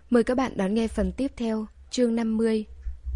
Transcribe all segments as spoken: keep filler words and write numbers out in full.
Mời các bạn đón nghe phần tiếp theo, chương năm mươi.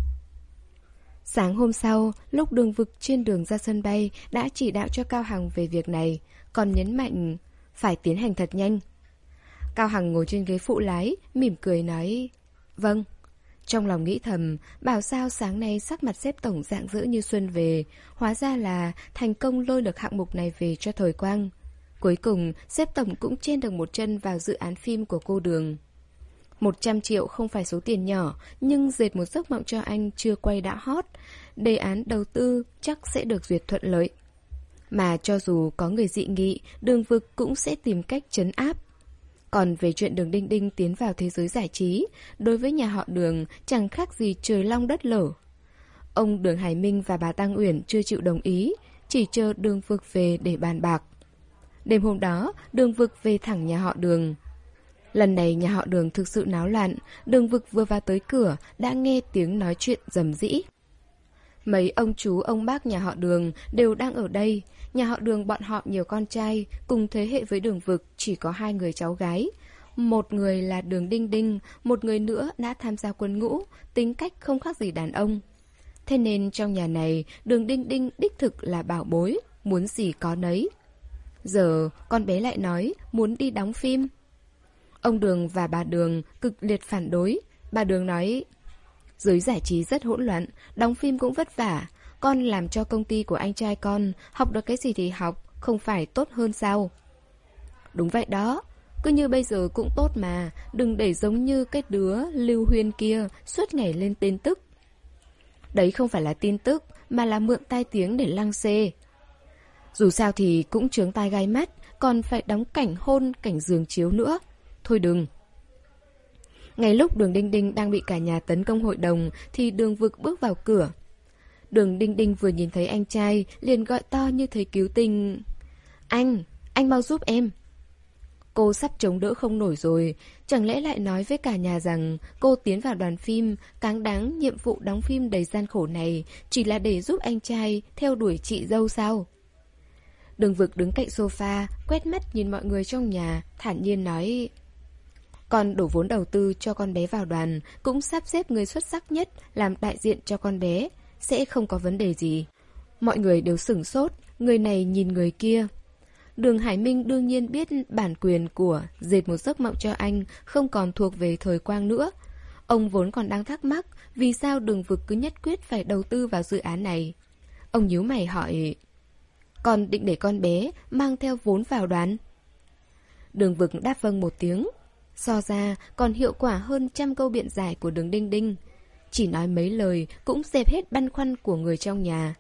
Sáng hôm sau, lúc Đường Vực trên đường ra sân bay đã chỉ đạo cho Cao Hằng về việc này, còn nhấn mạnh phải tiến hành thật nhanh. Cao Hằng ngồi trên ghế phụ lái, mỉm cười nói vâng. Trong lòng nghĩ thầm, bảo sao sáng nay sắc mặt sếp tổng rạng rỡ như xuân về, hóa ra là thành công lôi được hạng mục này về cho Thời Quang. Cuối cùng, sếp tổng cũng chen được một chân vào dự án phim của cô Đường. Một trăm triệu không phải số tiền nhỏ, nhưng dệt một giấc mộng cho anh chưa quay đã hot. Đề án đầu tư chắc sẽ được duyệt thuận lợi. Mà cho dù có người dị nghị, Đường Vực cũng sẽ tìm cách trấn áp. Còn về chuyện Đường Đinh Đinh tiến vào thế giới giải trí, đối với nhà họ Đường chẳng khác gì trời long đất lở. Ông Đường Hải Minh và bà Tăng Uyển chưa chịu đồng ý, chỉ chờ Đường Vực về để bàn bạc. Đêm hôm đó, Đường Vực về thẳng nhà họ Đường. Lần này nhà họ Đường thực sự náo loạn, Đường Vực vừa vào tới cửa đã nghe tiếng nói chuyện rầm rĩ. Mấy ông chú ông bác nhà họ Đường đều đang ở đây. Nhà họ Đường bọn họ nhiều con trai, cùng thế hệ với Đường Vực chỉ có hai người cháu gái. Một người là Đường Đinh Đinh, một người nữa đã tham gia quân ngũ, tính cách không khác gì đàn ông. Thế nên trong nhà này, Đường Đinh Đinh đích thực là bảo bối, muốn gì có nấy. Giờ con bé lại nói muốn đi đóng phim. Ông Đường và bà Đường cực liệt phản đối. Bà Đường nói, giới giải trí rất hỗn loạn, đóng phim cũng vất vả. Con làm cho công ty của anh trai con, học được cái gì thì học, không phải tốt hơn sao? Đúng vậy đó, cứ như bây giờ cũng tốt mà, đừng để giống như cái đứa Lưu Huyên kia suốt ngày lên tin tức. Đấy không phải là tin tức, mà là mượn tai tiếng để lăng xê. Dù sao thì cũng chướng tai gai mắt, còn phải đóng cảnh hôn, cảnh giường chiếu nữa. Thôi đừng. Ngay lúc Đường Đinh Đinh đang bị cả nhà tấn công hội đồng thì Đường Vực bước vào cửa. Đường Đinh Đinh vừa nhìn thấy anh trai liền gọi to như thấy cứu tinh. Anh, anh mau giúp em. Cô sắp chống đỡ không nổi rồi, chẳng lẽ lại nói với cả nhà rằng cô tiến vào đoàn phim, cáng đáng nhiệm vụ đóng phim đầy gian khổ này chỉ là để giúp anh trai theo đuổi chị dâu sao? Đường Vực đứng cạnh sofa, quét mắt nhìn mọi người trong nhà, thản nhiên nói, con đổ vốn đầu tư cho con bé vào đoàn, cũng sắp xếp người xuất sắc nhất làm đại diện cho con bé, sẽ không có vấn đề gì. Mọi người đều sửng sốt, người này nhìn người kia. Đường Hải Minh đương nhiên biết bản quyền của dệt một giấc mộng cho anh không còn thuộc về Thời Quang nữa. Ông vốn còn đang thắc mắc vì sao Đường Vực cứ nhất quyết phải đầu tư vào dự án này. Ông nhíu mày hỏi, con định để con bé mang theo vốn vào đoàn? Đường Vực đáp vâng một tiếng. So ra còn hiệu quả hơn trăm câu biện giải của Đường Đinh Đinh. Chỉ nói mấy lời cũng dẹp hết băn khoăn của người trong nhà.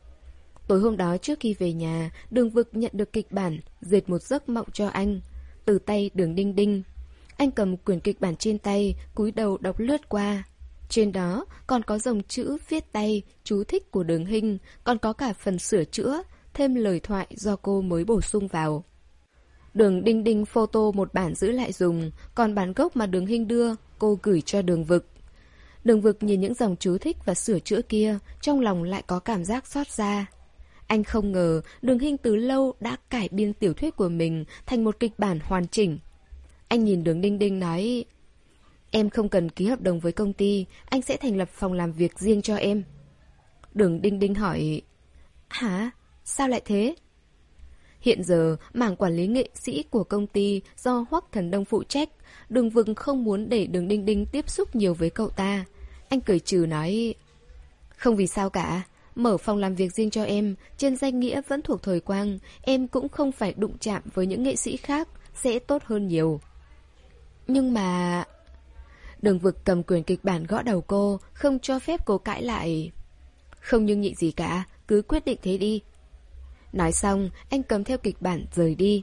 Tối hôm đó trước khi về nhà, Đường Vực nhận được kịch bản dệt một giấc mộng cho anh từ tay Đường Đinh Đinh. Anh cầm quyển kịch bản trên tay, cúi đầu đọc lướt qua. Trên đó còn có dòng chữ viết tay, chú thích của Đường Hinh, còn có cả phần sửa chữa, thêm lời thoại do cô mới bổ sung vào. Đường Đinh Đinh photo một bản giữ lại dùng, còn bản gốc mà Đường Hinh đưa, cô gửi cho Đường Vực. Đường Vực nhìn những dòng chú thích và sửa chữa kia, trong lòng lại có cảm giác xót xa. Anh không ngờ Đường Hinh từ lâu đã cải biên tiểu thuyết của mình thành một kịch bản hoàn chỉnh. Anh nhìn Đường Đinh Đinh nói, em không cần ký hợp đồng với công ty, anh sẽ thành lập phòng làm việc riêng cho em. Đường Đinh Đinh hỏi, hả? Sao lại thế? Hiện giờ, mảng quản lý nghệ sĩ của công ty do Hoắc Thần Đông phụ trách, Đường Vực không muốn để Đường Đinh Đinh tiếp xúc nhiều với cậu ta. Anh cười trừ nói, không vì sao cả, mở phòng làm việc riêng cho em, trên danh nghĩa vẫn thuộc Thời Quang, em cũng không phải đụng chạm với những nghệ sĩ khác, sẽ tốt hơn nhiều. Nhưng mà... Đường Vực cầm quyển kịch bản gõ đầu cô, không cho phép cô cãi lại. Không nhưng nhị gì cả, cứ quyết định thế đi. Nói xong, anh cầm theo kịch bản rời đi.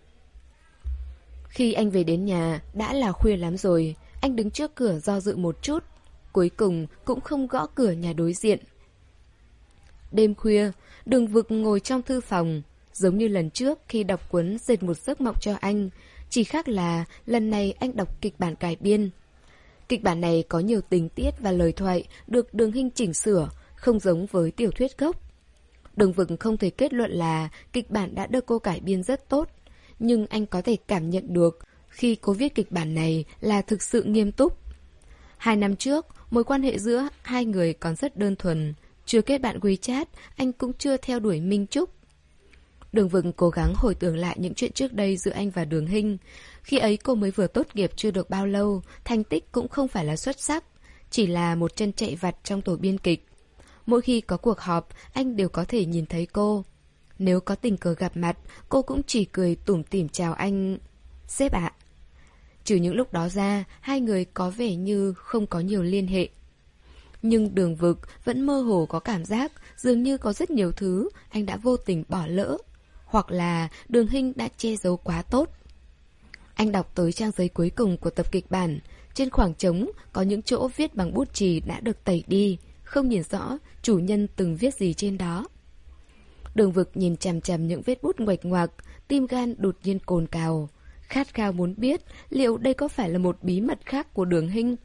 Khi anh về đến nhà, đã là khuya lắm rồi. Anh đứng trước cửa do dự một chút, cuối cùng cũng không gõ cửa nhà đối diện. Đêm khuya, Đường Vực ngồi trong thư phòng, giống như lần trước khi đọc cuốn dệt một giấc mộng cho anh, chỉ khác là lần này anh đọc kịch bản cải biên. Kịch bản này có nhiều tình tiết và lời thoại được Đường Hinh chỉnh sửa, không giống với tiểu thuyết gốc. Đường Vực không thể kết luận là kịch bản đã được cô cải biên rất tốt, nhưng anh có thể cảm nhận được khi cô viết kịch bản này là thực sự nghiêm túc. Hai năm trước, mối quan hệ giữa hai người còn rất đơn thuần. Chưa kết bạn WeChat, anh cũng chưa theo đuổi Minh Trúc. Đường Vực cố gắng hồi tưởng lại những chuyện trước đây giữa anh và Đường Hinh. Khi ấy cô mới vừa tốt nghiệp chưa được bao lâu, thành tích cũng không phải là xuất sắc, chỉ là một chân chạy vặt trong tổ biên kịch. Mỗi khi có cuộc họp, anh đều có thể nhìn thấy cô. Nếu có tình cờ gặp mặt, cô cũng chỉ cười tủm tỉm chào anh. Sếp ạ. Trừ những lúc đó ra, hai người có vẻ như không có nhiều liên hệ. Nhưng Đường Vực vẫn mơ hồ có cảm giác dường như có rất nhiều thứ anh đã vô tình bỏ lỡ, hoặc là Đường Hinh đã che giấu quá tốt. Anh đọc tới trang giấy cuối cùng của tập kịch bản. Trên khoảng trống có những chỗ viết bằng bút chì đã được tẩy đi, không nhìn rõ chủ nhân từng viết gì trên đó. Đường Vực nhìn chằm chằm những vết bút nguệch ngoạc, tim gan đột nhiên cồn cào, khát khao muốn biết liệu đây có phải là một bí mật khác của Đường Hinh.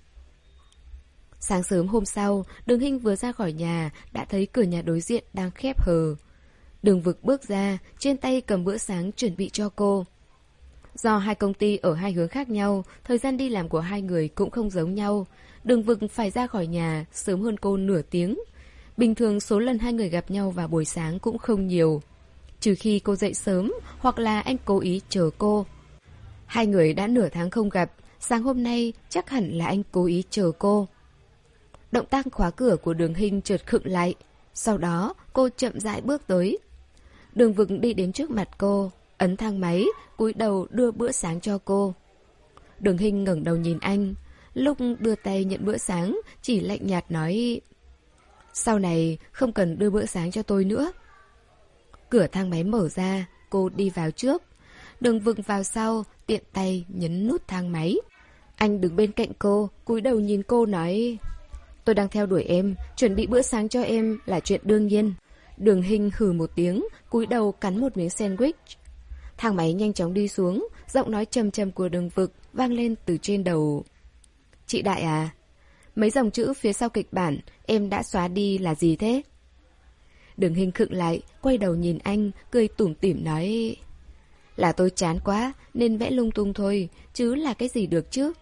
Sáng sớm hôm sau, Đường Hinh vừa ra khỏi nhà đã thấy cửa nhà đối diện đang khép hờ. Đường Vực bước ra, trên tay cầm bữa sáng chuẩn bị cho cô. Do hai công ty ở hai hướng khác nhau, thời gian đi làm của hai người cũng không giống nhau. Đường Vực phải ra khỏi nhà sớm hơn cô nửa tiếng. Bình thường số lần hai người gặp nhau vào buổi sáng cũng không nhiều, trừ khi cô dậy sớm hoặc là anh cố ý chờ cô. Hai người đã nửa tháng không gặp, sáng hôm nay chắc hẳn là anh cố ý chờ cô. Động tác khóa cửa của Đường Hinh chợt khựng lại. Sau đó cô chậm rãi bước tới. Đường Vực đi đến trước mặt cô, ấn thang máy, cúi đầu đưa bữa sáng cho cô. Đường Hinh ngẩng đầu nhìn anh. Lúc đưa tay nhận bữa sáng, chỉ lạnh nhạt nói: sau này không cần đưa bữa sáng cho tôi nữa. Cửa thang máy mở ra, cô đi vào trước. Đường Vực vào sau, tiện tay nhấn nút thang máy. Anh đứng bên cạnh cô, cúi đầu nhìn cô nói: tôi đang theo đuổi em, chuẩn bị bữa sáng cho em là chuyện đương nhiên. Đường Hinh hừ một tiếng, cúi đầu cắn một miếng sandwich. Thang máy nhanh chóng đi xuống, giọng nói trầm trầm của Đường Vực vang lên từ trên đầu. Chị Đại à, mấy dòng chữ phía sau kịch bản em đã xóa đi là gì thế? Đường Hinh khựng lại, quay đầu nhìn anh, cười tủm tỉm nói: là tôi chán quá nên vẽ lung tung thôi, chứ là cái gì được chứ.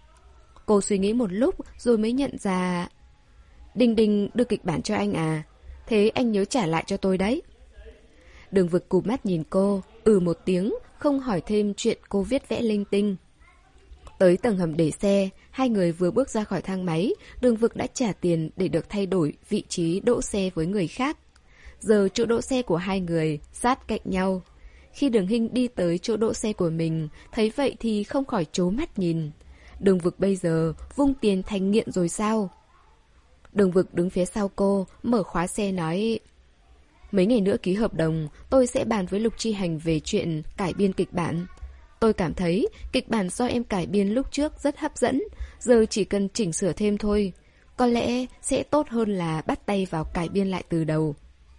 Cô suy nghĩ một lúc rồi mới nhận ra: Đinh Đinh đưa kịch bản cho anh à? Thế anh nhớ trả lại cho tôi đấy. Đường Vực cụp mắt nhìn cô, ừ một tiếng, không hỏi thêm chuyện cô viết vẽ linh tinh. Tới tầng hầm để xe, hai người vừa bước ra khỏi thang máy, Đường Vực đã trả tiền để được thay đổi vị trí đỗ xe với người khác. Giờ chỗ đỗ xe của hai người sát cạnh nhau. Khi Đường Hinh đi tới chỗ đỗ xe của mình, thấy vậy thì không khỏi trố mắt nhìn. Đường Vực bây giờ vung tiền thành nghiện rồi sao? Đường Vực đứng phía sau cô, mở khóa xe nói: mấy ngày nữa ký hợp đồng, tôi sẽ bàn với Lục Chi Hành về chuyện cải biên kịch bản. Tôi cảm thấy kịch bản do em cải biên lúc trước rất hấp dẫn, giờ chỉ cần chỉnh sửa thêm thôi. Có lẽ sẽ tốt hơn là bắt tay vào cải biên lại từ đầu.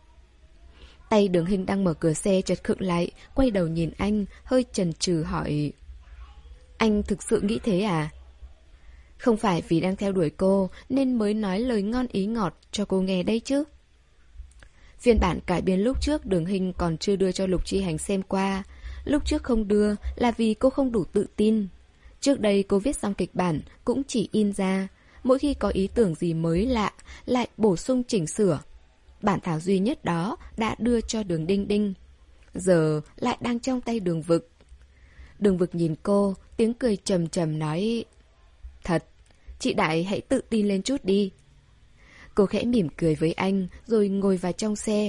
Tay Đường Hinh đang mở cửa xe chợt khựng lại, quay đầu nhìn anh, hơi chần chừ hỏi: anh thực sự nghĩ thế à? Không phải vì đang theo đuổi cô nên mới nói lời ngon ý ngọt cho cô nghe đây chứ. Phiên bản cải biên lúc trước Đường Hinh còn chưa đưa cho Lục Chi Hành xem qua. Lúc trước không đưa là vì cô không đủ tự tin. Trước đây cô viết xong kịch bản cũng chỉ in ra, mỗi khi có ý tưởng gì mới lạ lại bổ sung chỉnh sửa. Bản thảo duy nhất đó đã đưa cho Đường Đinh Đinh, giờ lại đang trong tay Đường Vực. Đường Vực nhìn cô, tiếng cười trầm trầm nói: thật, chị Đại hãy tự tin lên chút đi. Cô khẽ mỉm cười với anh rồi ngồi vào trong xe.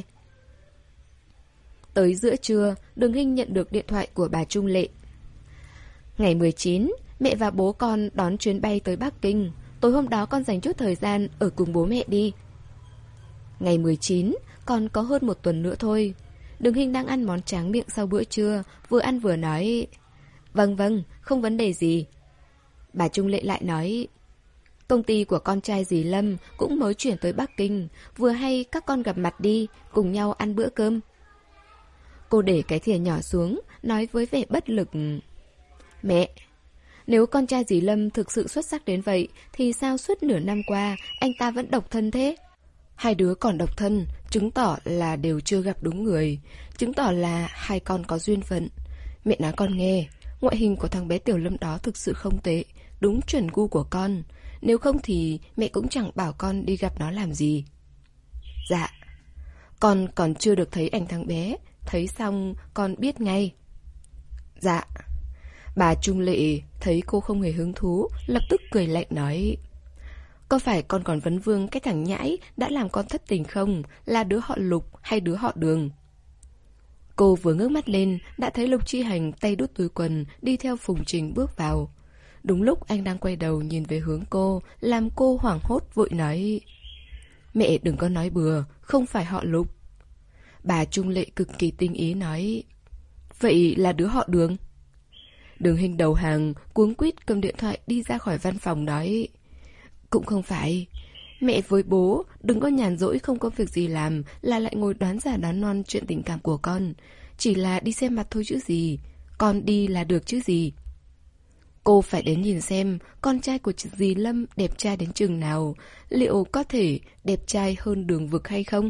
Tới giữa trưa, Đường Hinh nhận được điện thoại của bà Trung Lệ. Ngày mười chín, mẹ và bố con đón chuyến bay tới Bắc Kinh. Tối hôm đó con dành chút thời gian ở cùng bố mẹ đi. Ngày mười chín, còn có hơn một tuần nữa thôi. Đường Hinh đang ăn món tráng miệng sau bữa trưa, vừa ăn vừa nói: vâng vâng, không vấn đề gì. Bà Trung Lệ lại nói: công ty của con trai dì Lâm cũng mới chuyển tới Bắc Kinh, vừa hay các con gặp mặt đi, cùng nhau ăn bữa cơm. Cô để cái thìa nhỏ xuống, nói với vẻ bất lực: mẹ, nếu con trai dì Lâm thực sự xuất sắc đến vậy, thì sao suốt nửa năm qua anh ta vẫn độc thân thế? Hai đứa còn độc thân, chứng tỏ là đều chưa gặp đúng người, chứng tỏ là hai con có duyên phận. Mẹ nói con nghe, Ngoại hình của thằng bé Tiểu Lâm đó thực sự không tệ, đúng chuẩn gu của con. Nếu không thì mẹ cũng chẳng bảo con đi gặp nó làm gì. Dạ. Con còn chưa được thấy ảnh thằng bé, thấy xong con biết ngay. Dạ. Bà Trung Lệ thấy cô không hề hứng thú, lập tức cười lạnh nói: Có phải con còn vấn vương cái thằng nhãi đã làm con thất tình không? Là đứa họ Lục hay đứa họ Đường? Cô vừa ngước mắt lên, đã thấy Lục Chi Hành tay đút túi quần, đi theo Phùng Trình bước vào. Đúng lúc anh đang quay đầu nhìn về hướng cô, làm cô hoảng hốt vội nói: Mẹ đừng có nói bừa, không phải họ Lục. Bà Trung Lệ cực kỳ tinh ý nói: Vậy là đứa họ Đường? Đường Hình đầu hàng, cuống quýt cầm điện thoại đi ra khỏi văn phòng nói: Cũng không phải. Mẹ với bố đừng có nhàn rỗi không có việc gì làm là lại ngồi đoán giả đoán non chuyện tình cảm của con. Chỉ là đi xem mặt thôi chứ gì. Con đi là được chứ gì. Cô phải đến nhìn xem con trai của dì Lâm đẹp trai đến chừng nào, liệu có thể đẹp trai hơn Đường Vực hay không?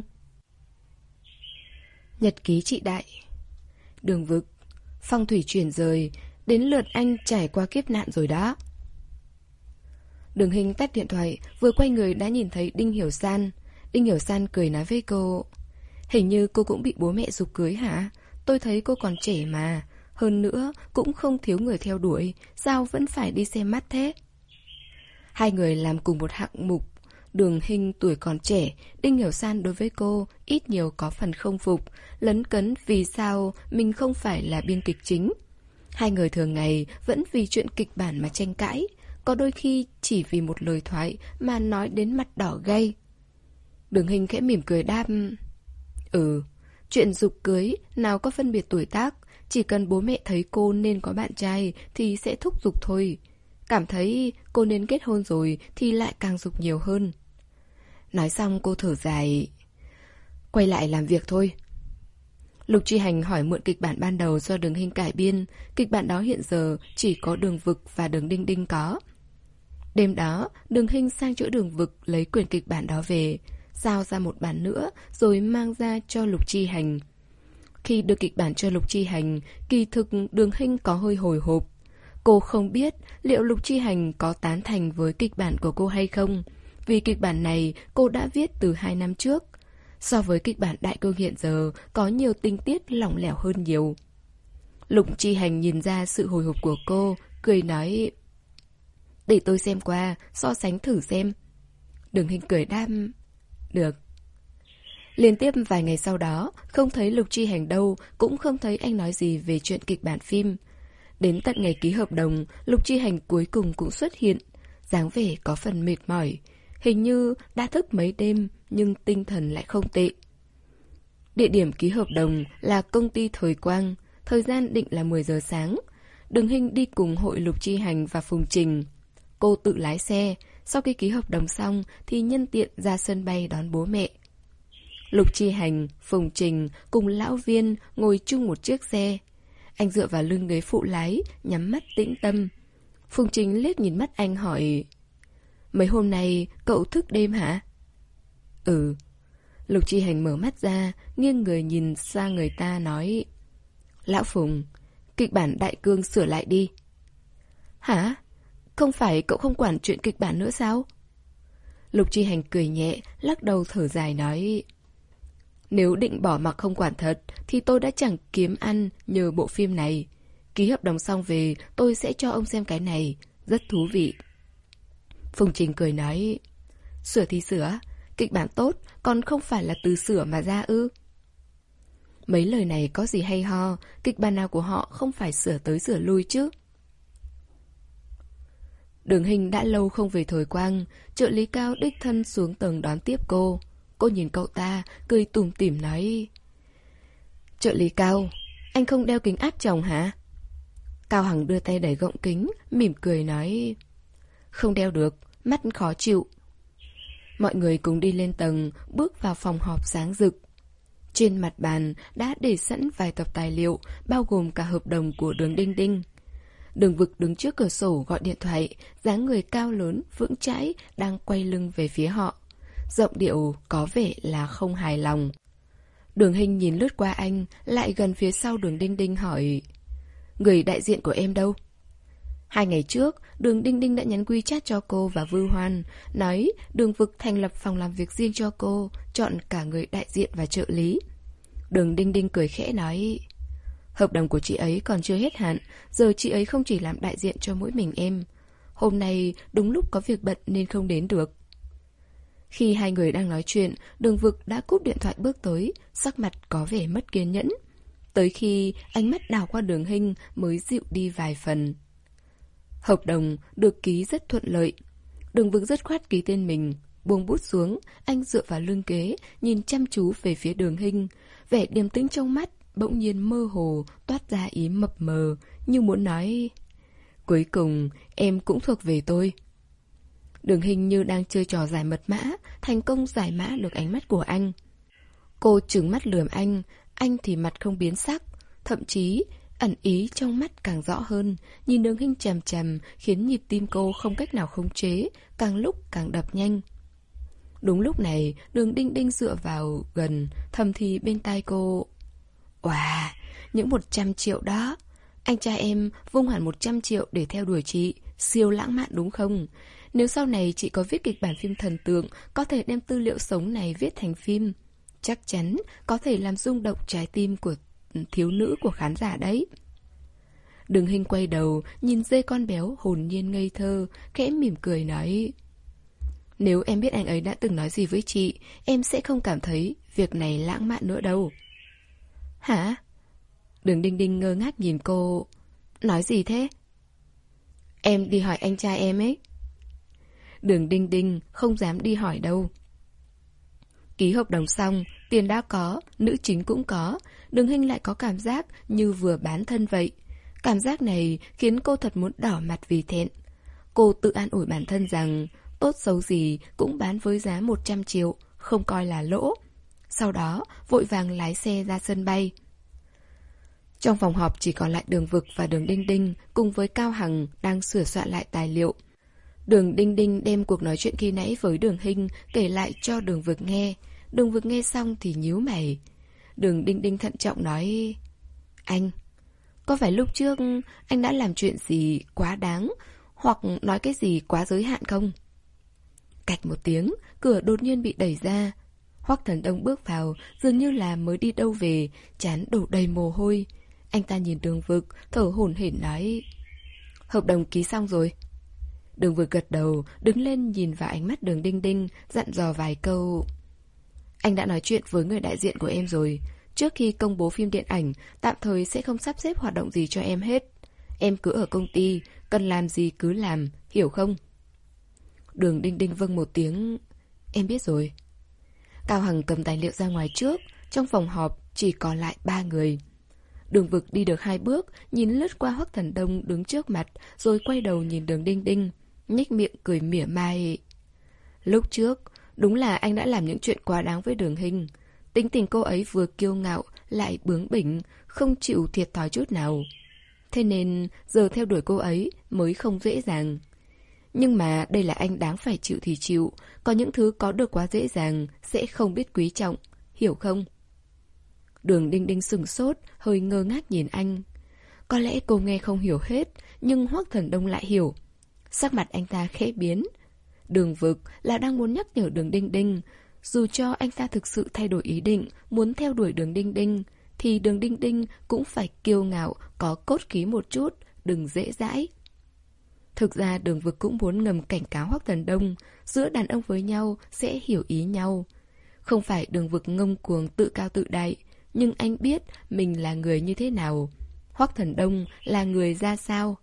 Nhật ký chị Đại. Đường Vực, phong thủy chuyển rời, đến lượt anh trải qua kiếp nạn rồi đó. Đường Hình tắt điện thoại, vừa quay người đã nhìn thấy Đinh Hiểu San. Đinh Hiểu San cười nói với cô: Hình như cô cũng bị bố mẹ giục cưới hả? Tôi thấy cô còn trẻ mà. Hơn nữa, cũng không thiếu người theo đuổi. Sao vẫn phải đi xem mắt thế? Hai người làm cùng một hạng mục. Đường Hình tuổi còn trẻ, Đinh Hiểu San đối với cô ít nhiều có phần không phục, lấn cấn vì sao mình không phải là biên kịch chính. Hai người thường ngày vẫn vì chuyện kịch bản mà tranh cãi, có đôi khi chỉ vì một lời thoại mà nói đến mặt đỏ gay. Đường Hình khẽ mỉm cười đáp: Ừ, chuyện giục cưới nào có phân biệt tuổi tác, chỉ cần bố mẹ thấy cô nên có bạn trai thì sẽ thúc giục thôi. Cảm thấy cô nên kết hôn rồi thì lại càng giục nhiều hơn. Nói xong cô thở dài: Quay lại làm việc thôi. Lục Chi Hành hỏi mượn kịch bản ban đầu do Đường Hình cải biên. Kịch bản đó hiện giờ chỉ có Đường Vực và Đường Đinh Đinh có. Đêm đó, Đường Hình sang chỗ Đường Vực lấy quyển kịch bản đó về, giao ra một bản nữa rồi mang ra cho Lục Chi Hành. Khi đưa kịch bản cho Lục Chi Hành, kỳ thực Đường Hình có hơi hồi hộp. Cô không biết liệu Lục Chi Hành có tán thành với kịch bản của cô hay không, vì kịch bản này cô đã viết từ hai năm trước. So với kịch bản Đại Cương hiện giờ, có nhiều tình tiết lỏng lẻo hơn nhiều. Lục Chi Hành nhìn ra sự hồi hộp của cô, cười nói: Để tôi xem qua, so sánh thử xem. Đường Hình cười đáp: Được. Liên tiếp vài ngày sau đó, không thấy Lục Chi Hành đâu, cũng không thấy anh nói gì về chuyện kịch bản phim. Đến tận ngày ký hợp đồng, Lục Chi Hành cuối cùng cũng xuất hiện, dáng vẻ có phần mệt mỏi. Hình như đã thức mấy đêm nhưng tinh thần lại không tệ. Địa điểm ký hợp đồng là công ty Thời Quang, thời gian định là mười giờ sáng. Đường Hình đi cùng hội Lục Chi Hành và Phùng Trình. Cô tự lái xe, sau khi ký hợp đồng xong thì nhân tiện ra sân bay đón bố mẹ. Lục Chi Hành, Phùng Trình cùng lão Viên ngồi chung một chiếc xe. Anh dựa vào lưng ghế phụ lái, nhắm mắt tĩnh tâm. Phùng Trình liếc nhìn mắt anh hỏi: Mấy hôm nay cậu thức đêm hả? Ừ. Lục Chi Hành mở mắt ra, nghiêng người nhìn sang người ta nói: Lão Phùng, kịch bản Đại Cương sửa lại đi. Hả? Không phải cậu không quản chuyện kịch bản nữa sao? Lục Chi Hành cười nhẹ, lắc đầu thở dài nói: Nếu định bỏ mặc không quản thật thì tôi đã chẳng kiếm ăn nhờ bộ phim này. Ký hợp đồng xong về tôi sẽ cho ông xem cái này, rất thú vị. Phùng Trình cười nói: Sửa thì sửa, kịch bản tốt còn không phải là từ sửa mà ra ư? Mấy lời này có gì hay ho, kịch bản nào của họ không phải sửa tới sửa lui chứ? Đường Hình đã lâu không về Thời Quang, trợ lý Cao đích thân xuống tầng đón tiếp cô. Cô nhìn cậu ta, cười tủm tỉm nói: Trợ lý Cao, anh không đeo kính áp tròng hả? Cao Hằng đưa tay đẩy gọng kính, mỉm cười nói: Không đeo được, mắt khó chịu. Mọi người cùng đi lên tầng, bước vào phòng họp sáng rực. Trên mặt bàn đã để sẵn vài tập tài liệu, bao gồm cả hợp đồng của Đường Đinh Đinh. Đường Vực đứng trước cửa sổ gọi điện thoại, dáng người cao lớn, vững chãi, đang quay lưng về phía họ. Giọng điệu có vẻ là không hài lòng. Đường Hình nhìn lướt qua anh, lại gần phía sau Đường Đinh Đinh hỏi: Người đại diện của em đâu? Hai ngày trước, Đường Đinh Đinh đã nhắn WeChat cho cô và Vư Hoan, nói Đường Vực thành lập phòng làm việc riêng cho cô, chọn cả người đại diện và trợ lý. Đường Đinh Đinh cười khẽ nói, hợp đồng của chị ấy còn chưa hết hạn, giờ chị ấy không chỉ làm đại diện cho mỗi mình em. Hôm nay đúng lúc có việc bận nên không đến được. Khi hai người đang nói chuyện, Đường Vực đã cúp điện thoại bước tới, sắc mặt có vẻ mất kiên nhẫn. Tới khi ánh mắt đảo qua Đường Hinh mới dịu đi vài phần. Hợp đồng được ký rất thuận lợi. Đường Vực dứt khoát ký tên mình, buông bút xuống, anh dựa vào lưng ghế, nhìn chăm chú về phía Đường Hinh. Vẻ điềm tĩnh trong mắt bỗng nhiên mơ hồ toát ra ý mập mờ, như muốn nói, cuối cùng em cũng thuộc về tôi. Đường Hinh như đang chơi trò giải mật mã, thành công giải mã được ánh mắt của anh. Cô trừng mắt lườm anh, anh thì mặt không biến sắc, thậm chí ẩn ý trong mắt càng rõ hơn, nhìn Đường Hinh chằm chằm khiến nhịp tim cô không cách nào khống chế, càng lúc càng đập nhanh. Đúng lúc này, Đường Đinh Đinh dựa vào gần, thầm thì bên tai cô, wow, những một trăm triệu đó. Anh trai em vung hẳn một trăm triệu để theo đuổi chị, siêu lãng mạn đúng không? Nếu sau này chị có viết kịch bản phim thần tượng, có thể đem tư liệu sống này viết thành phim, chắc chắn có thể làm rung động trái tim của thiếu nữ của khán giả đấy. Đường Hinh quay đầu, nhìn dê con béo hồn nhiên ngây thơ, khẽ mỉm cười nói, nếu em biết anh ấy đã từng nói gì với chị, em sẽ không cảm thấy việc này lãng mạn nữa đâu. Hả? Đường Đinh Đinh ngơ ngác nhìn cô. Nói gì thế? Em đi hỏi anh trai em ấy. Đường Đinh Đinh không dám đi hỏi đâu. Ký hợp đồng xong, tiền đã có, nữ chính cũng có. Đường Hinh lại có cảm giác như vừa bán thân vậy. Cảm giác này khiến cô thật muốn đỏ mặt vì thẹn. Cô tự an ủi bản thân rằng tốt xấu gì cũng bán với giá một trăm triệu, không coi là lỗ. Sau đó vội vàng lái xe ra sân bay. Trong phòng họp chỉ còn lại Đường Vực và Đường Đinh Đinh cùng với Cao Hằng đang sửa soạn lại tài liệu. Đường Đinh Đinh đem cuộc nói chuyện khi nãy với Đường Hinh kể lại cho Đường Vực nghe. Đường Vực nghe xong thì nhíu mày. Đường Đinh Đinh thận trọng nói, anh, có phải lúc trước anh đã làm chuyện gì quá đáng hoặc nói cái gì quá giới hạn không? Cạch một tiếng, cửa đột nhiên bị đẩy ra. Hoắc Thần Đông bước vào, dường như là mới đi đâu về, trán đổ đầy mồ hôi. Anh ta nhìn Đường Vực, thở hổn hển nói, hợp đồng ký xong rồi. Đường Vực gật đầu, đứng lên nhìn vào ánh mắt Đường Đinh Đinh, dặn dò vài câu. Anh đã nói chuyện với người đại diện của em rồi. Trước khi công bố phim điện ảnh, tạm thời sẽ không sắp xếp hoạt động gì cho em hết. Em cứ ở công ty, cần làm gì cứ làm, hiểu không? Đường Đinh Đinh vâng một tiếng, em biết rồi. Cao Hằng cầm tài liệu ra ngoài trước, trong phòng họp chỉ còn lại ba người. Đường Vực đi được hai bước, nhìn lướt qua Hoắc Thần Đông đứng trước mặt, rồi quay đầu nhìn Đường Đinh Đinh, nhếch miệng cười mỉa mai. Lúc trước, đúng là anh đã làm những chuyện quá đáng với Đường Hinh. Tính tình cô ấy vừa kiêu ngạo, lại bướng bỉnh, không chịu thiệt thòi chút nào. Thế nên giờ theo đuổi cô ấy mới không dễ dàng. Nhưng mà đây là anh đáng phải chịu thì chịu, có những thứ có được quá dễ dàng sẽ không biết quý trọng, hiểu không? Đường Đinh Đinh sừng sốt, hơi ngơ ngác nhìn anh. Có lẽ cô nghe không hiểu hết, nhưng Hoắc Thần Đông lại hiểu. Sắc mặt anh ta khẽ biến. Đường Vực là đang muốn nhắc nhở Đường Đinh Đinh, dù cho anh ta thực sự thay đổi ý định, muốn theo đuổi Đường Đinh Đinh, thì Đường Đinh Đinh cũng phải kiêu ngạo, có cốt khí một chút, đừng dễ dãi. Thực ra Đường Vực cũng muốn ngầm cảnh cáo Hoắc Thần Đông, giữa đàn ông với nhau sẽ hiểu ý nhau. Không phải Đường Vực ngông cuồng tự cao tự đại, nhưng anh biết mình là người như thế nào, Hoắc Thần Đông là người ra sao.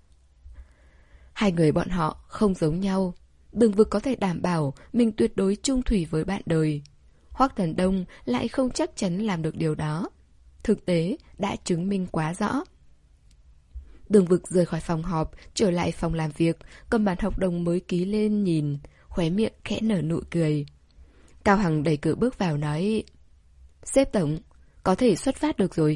Hai người bọn họ không giống nhau. Đường Vực có thể đảm bảo mình tuyệt đối chung thủy với bạn đời. Hoắc Thần Đông lại không chắc chắn làm được điều đó. Thực tế đã chứng minh quá rõ. Đường Vực rời khỏi phòng họp, trở lại phòng làm việc, cầm bản hợp đồng mới ký lên nhìn, khóe miệng khẽ nở nụ cười. Cao Hằng đẩy cửa bước vào nói, sếp tổng, có thể xuất phát được rồi.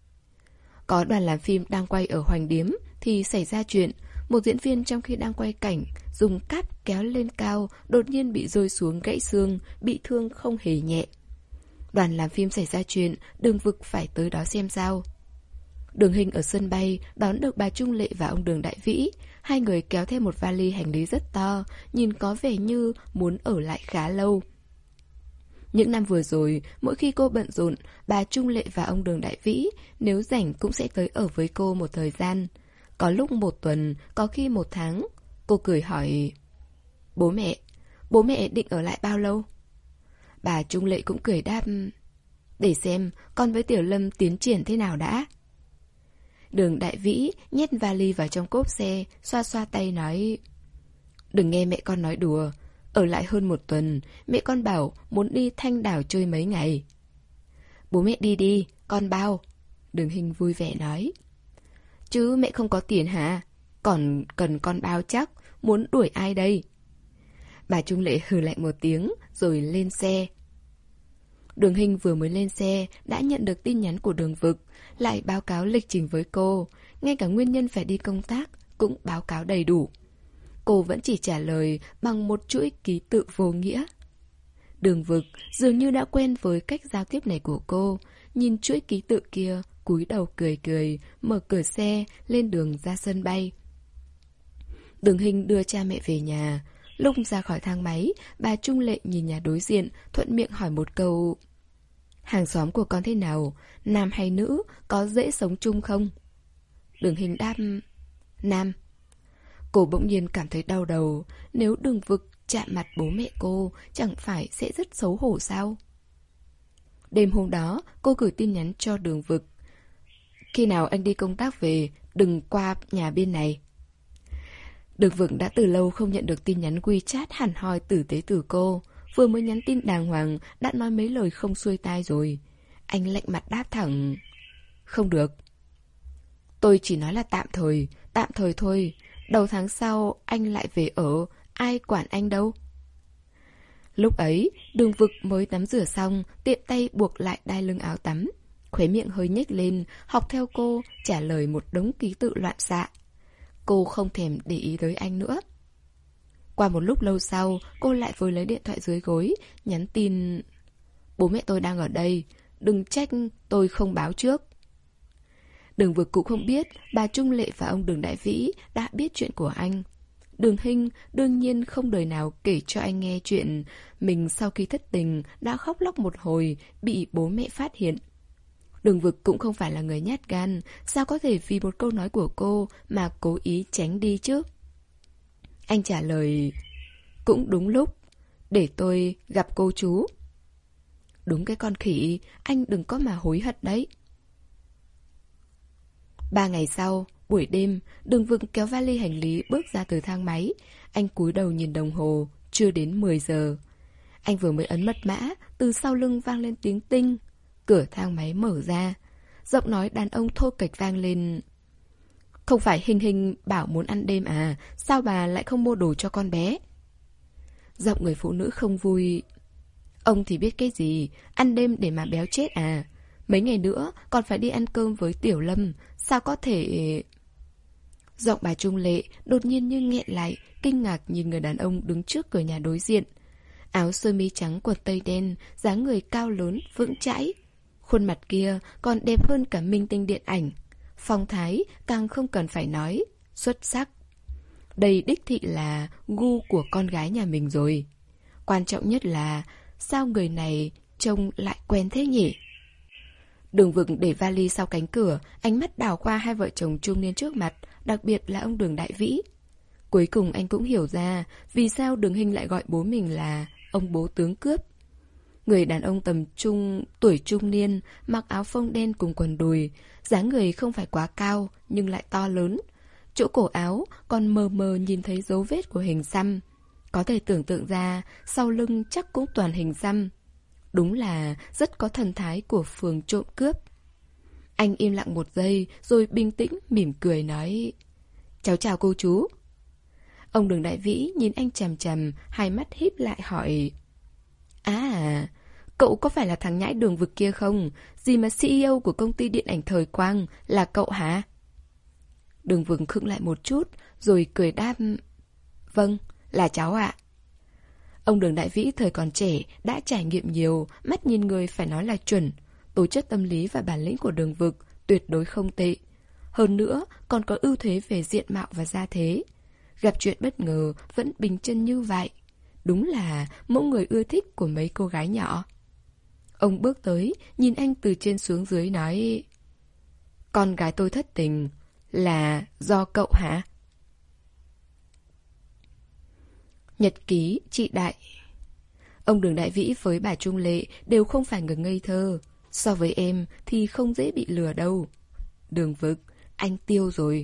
Có đoàn làm phim đang quay ở Hoành Điếm thì xảy ra chuyện. Một diễn viên trong khi đang quay cảnh dùng cáp kéo lên cao, đột nhiên bị rơi xuống gãy xương, bị thương không hề nhẹ. Đoàn làm phim xảy ra chuyện, Đường Vực phải tới đó xem sao. Đường Hình ở sân bay đón được bà Trung Lệ và ông Đường Đại Vĩ. Hai người kéo theo một vali hành lý rất to, nhìn có vẻ như muốn ở lại khá lâu. Những năm vừa rồi, mỗi khi cô bận rộn, bà Trung Lệ và ông Đường Đại Vĩ nếu rảnh cũng sẽ tới ở với cô một thời gian. Có lúc một tuần, có khi một tháng. Cô cười hỏi: Bố mẹ, bố mẹ định ở lại bao lâu? Bà Trung Lệ cũng cười đáp: Để xem con với Tiểu Lâm tiến triển thế nào đã. Đường Đại Vĩ nhét vali vào trong cốp xe, xoa xoa tay nói: Đừng nghe mẹ con nói đùa, ở lại hơn một tuần, mẹ con bảo muốn đi Thanh Đảo chơi mấy ngày. Bố mẹ đi đi, con bao. Đường Hình vui vẻ nói. Chứ mẹ không có tiền hả? Còn cần con bao chắc, muốn đuổi ai đây? Bà Trung Lệ hừ lạnh một tiếng rồi lên xe. Đường Hình vừa mới lên xe đã nhận được tin nhắn của Đường Vực, lại báo cáo lịch trình với cô, ngay cả nguyên nhân phải đi công tác cũng báo cáo đầy đủ. Cô vẫn chỉ trả lời bằng một chuỗi ký tự vô nghĩa. Đường Vực dường như đã quen với cách giao tiếp này của cô, nhìn chuỗi ký tự kia, cúi đầu cười cười, mở cửa xe, lên đường ra sân bay. Đường Hình đưa cha mẹ về nhà. Lúc ra khỏi thang máy, bà Trung Lệ nhìn nhà đối diện, thuận miệng hỏi một câu: Hàng xóm của con thế nào? Nam hay nữ? Có dễ sống chung không? Đường Hình đáp: Nam. Cô bỗng nhiên cảm thấy đau đầu. Nếu Đường Vực chạm mặt bố mẹ cô, chẳng phải sẽ rất xấu hổ sao? Đêm hôm đó, cô gửi tin nhắn cho Đường Vực: Khi nào anh đi công tác về, đừng qua nhà bên này. Đường Vực đã từ lâu không nhận được tin nhắn WeChat hẳn hoi tử tế từ cô. Vừa mới nhắn tin đàng hoàng, đã nói mấy lời không xuôi tai rồi. Anh lạnh mặt đáp thẳng: Không được. Tôi chỉ nói là tạm thời, tạm thời thôi. Đầu tháng sau anh lại về ở, ai quản anh đâu. Lúc ấy, Đường Vực mới tắm rửa xong, tiện tay buộc lại đai lưng áo tắm. Khóe miệng hơi nhếch lên, học theo cô, trả lời một đống ký tự loạn xạ. Cô không thèm để ý tới anh nữa. Qua một lúc lâu sau, cô lại vừa lấy điện thoại dưới gối, nhắn tin: Bố mẹ tôi đang ở đây, đừng trách tôi không báo trước. Đường Vực cũng không biết bà Trung Lệ và ông Đường Đại Vĩ đã biết chuyện của anh. Đường Hình đương nhiên không đời nào kể cho anh nghe chuyện mình sau khi thất tình đã khóc lóc một hồi, bị bố mẹ phát hiện. Đường Vực cũng không phải là người nhát gan, sao có thể vì một câu nói của cô mà cố ý tránh đi chứ? Anh trả lời: Cũng đúng lúc, để tôi gặp cô chú. Đúng cái con khỉ, anh đừng có mà hối hận đấy. Ba ngày sau, buổi đêm, Đường Vực kéo vali hành lý bước ra từ thang máy. Anh cúi đầu nhìn đồng hồ, chưa đến mười giờ. Anh vừa mới ấn mật mã, từ sau lưng vang lên tiếng tinh. Cửa thang máy mở ra. Giọng nói đàn ông thô kệch vang lên: Không phải Hình Hình bảo muốn ăn đêm à? Sao bà lại không mua đồ cho con bé? Giọng người phụ nữ không vui: Ông thì biết cái gì, ăn đêm để mà béo chết à? Mấy ngày nữa còn phải đi ăn cơm với Tiểu Lâm, sao có thể... Giọng bà Trung Lệ đột nhiên như nghẹn lại, kinh ngạc nhìn người đàn ông đứng trước cửa nhà đối diện. Áo sơ mi trắng quần tây đen, dáng người cao lớn, vững chãi. Khuôn mặt kia còn đẹp hơn cả minh tinh điện ảnh. Phong thái càng không cần phải nói, xuất sắc. Đây đích thị là gu của con gái nhà mình rồi. Quan trọng nhất là sao người này trông lại quen thế nhỉ? Đường Vực để vali sau cánh cửa, ánh mắt đảo qua hai vợ chồng trung niên trước mặt, đặc biệt là ông Đường Đại Vĩ. Cuối cùng anh cũng hiểu ra vì sao Đường Hình lại gọi bố mình là ông bố tướng cướp. Người đàn ông tầm trung, tuổi trung niên, mặc áo phông đen cùng quần đùi, dáng người không phải quá cao nhưng lại to lớn. Chỗ cổ áo còn mờ mờ nhìn thấy dấu vết của hình xăm. Có thể tưởng tượng ra sau lưng chắc cũng toàn hình xăm. Đúng là rất có thần thái của phường trộm cướp. Anh im lặng một giây rồi bình tĩnh mỉm cười nói: Cháu chào cô chú. Ông Đường Đại Vĩ nhìn anh chằm chằm, hai mắt híp lại hỏi: À, cậu có phải là thằng nhãi Đường Vực kia không? Gì mà xê e ô của công ty điện ảnh Thời Quang là cậu hả? Đường Vực khựng lại một chút rồi cười đáp: Vâng, là cháu ạ. Ông Đường Đại Vĩ thời còn trẻ đã trải nghiệm nhiều, mắt nhìn người phải nói là chuẩn. Tố chất tâm lý và bản lĩnh của Đường Vực tuyệt đối không tệ. Hơn nữa, còn có ưu thế về diện mạo và gia thế. Gặp chuyện bất ngờ vẫn bình chân như vậy. Đúng là mẫu người ưa thích của mấy cô gái nhỏ. Ông bước tới, nhìn anh từ trên xuống dưới nói: Con gái tôi thất tình là do cậu hả? Nhật ký chị Đại. Ông Đường Đại Vĩ với bà Trung Lệ đều không phải người ngây thơ. So với em thì không dễ bị lừa đâu. Đường Vực, anh tiêu rồi.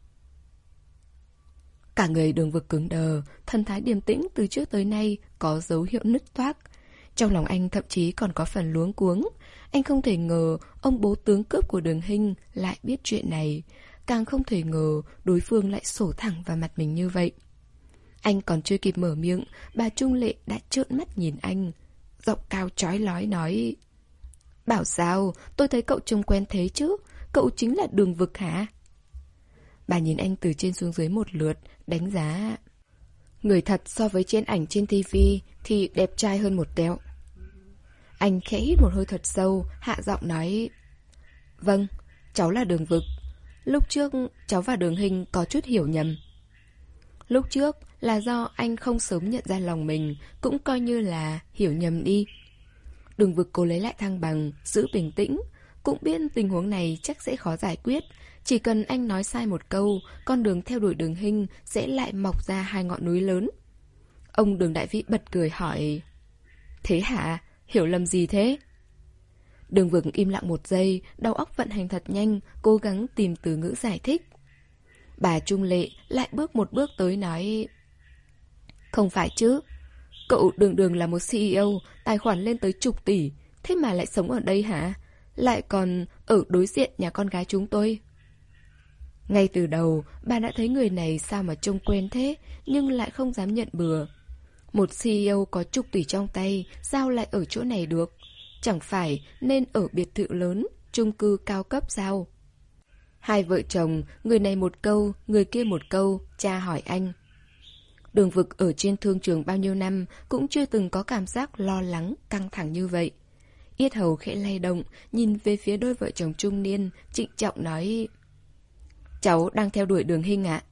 Cả người Đường Vực cứng đờ, thần thái điềm tĩnh từ trước tới nay có dấu hiệu nứt toác. Trong lòng anh thậm chí còn có phần luống cuống. Anh không thể ngờ ông bố tướng cướp của Đường Hinh lại biết chuyện này. Càng không thể ngờ đối phương lại sổ thẳng vào mặt mình như vậy. Anh còn chưa kịp mở miệng, bà Trung Lệ đã trợn mắt nhìn anh. Giọng cao chói lói nói: Bảo sao, tôi thấy cậu trông quen thế chứ. Cậu chính là Đường Vực hả? Bà nhìn anh từ trên xuống dưới một lượt, đánh giá. Người thật so với trên ảnh trên tivi thì đẹp trai hơn một tẹo. Anh khẽ hít một hơi thật sâu, hạ giọng nói: Vâng, cháu là Đường Vực. Lúc trước cháu và Đường Hinh có chút hiểu nhầm. Lúc trước là do anh không sớm nhận ra lòng mình, cũng coi như là hiểu nhầm đi. Đường Vực cố lấy lại thăng bằng, giữ bình tĩnh. Cũng biết tình huống này chắc sẽ khó giải quyết. Chỉ cần anh nói sai một câu, con đường theo đuổi Đường Hinh sẽ lại mọc ra hai ngọn núi lớn. Ông Đường Đại Vĩ bật cười hỏi: Thế hả? Hiểu lầm gì thế? Đường Vực im lặng một giây, đầu óc vận hành thật nhanh, cố gắng tìm từ ngữ giải thích. Bà Trung Lệ lại bước một bước tới nói: Không phải chứ. Cậu Đường Đường là một xê e ô, tài khoản lên tới chục tỷ, thế mà lại sống ở đây hả? Lại còn ở đối diện nhà con gái chúng tôi. Ngay từ đầu, bà đã thấy người này sao mà trông quen thế, nhưng lại không dám nhận bừa. Một xê e ô có chục tỷ trong tay, sao lại ở chỗ này được? Chẳng phải nên ở biệt thự lớn, chung cư cao cấp sao? Hai vợ chồng, người này một câu, người kia một câu, cha hỏi anh. Đường Vực ở trên thương trường bao nhiêu năm cũng chưa từng có cảm giác lo lắng, căng thẳng như vậy. Yết hầu khẽ lay động, nhìn về phía đôi vợ chồng trung niên, trịnh trọng nói: Cháu đang theo đuổi Đường Hinh ạ.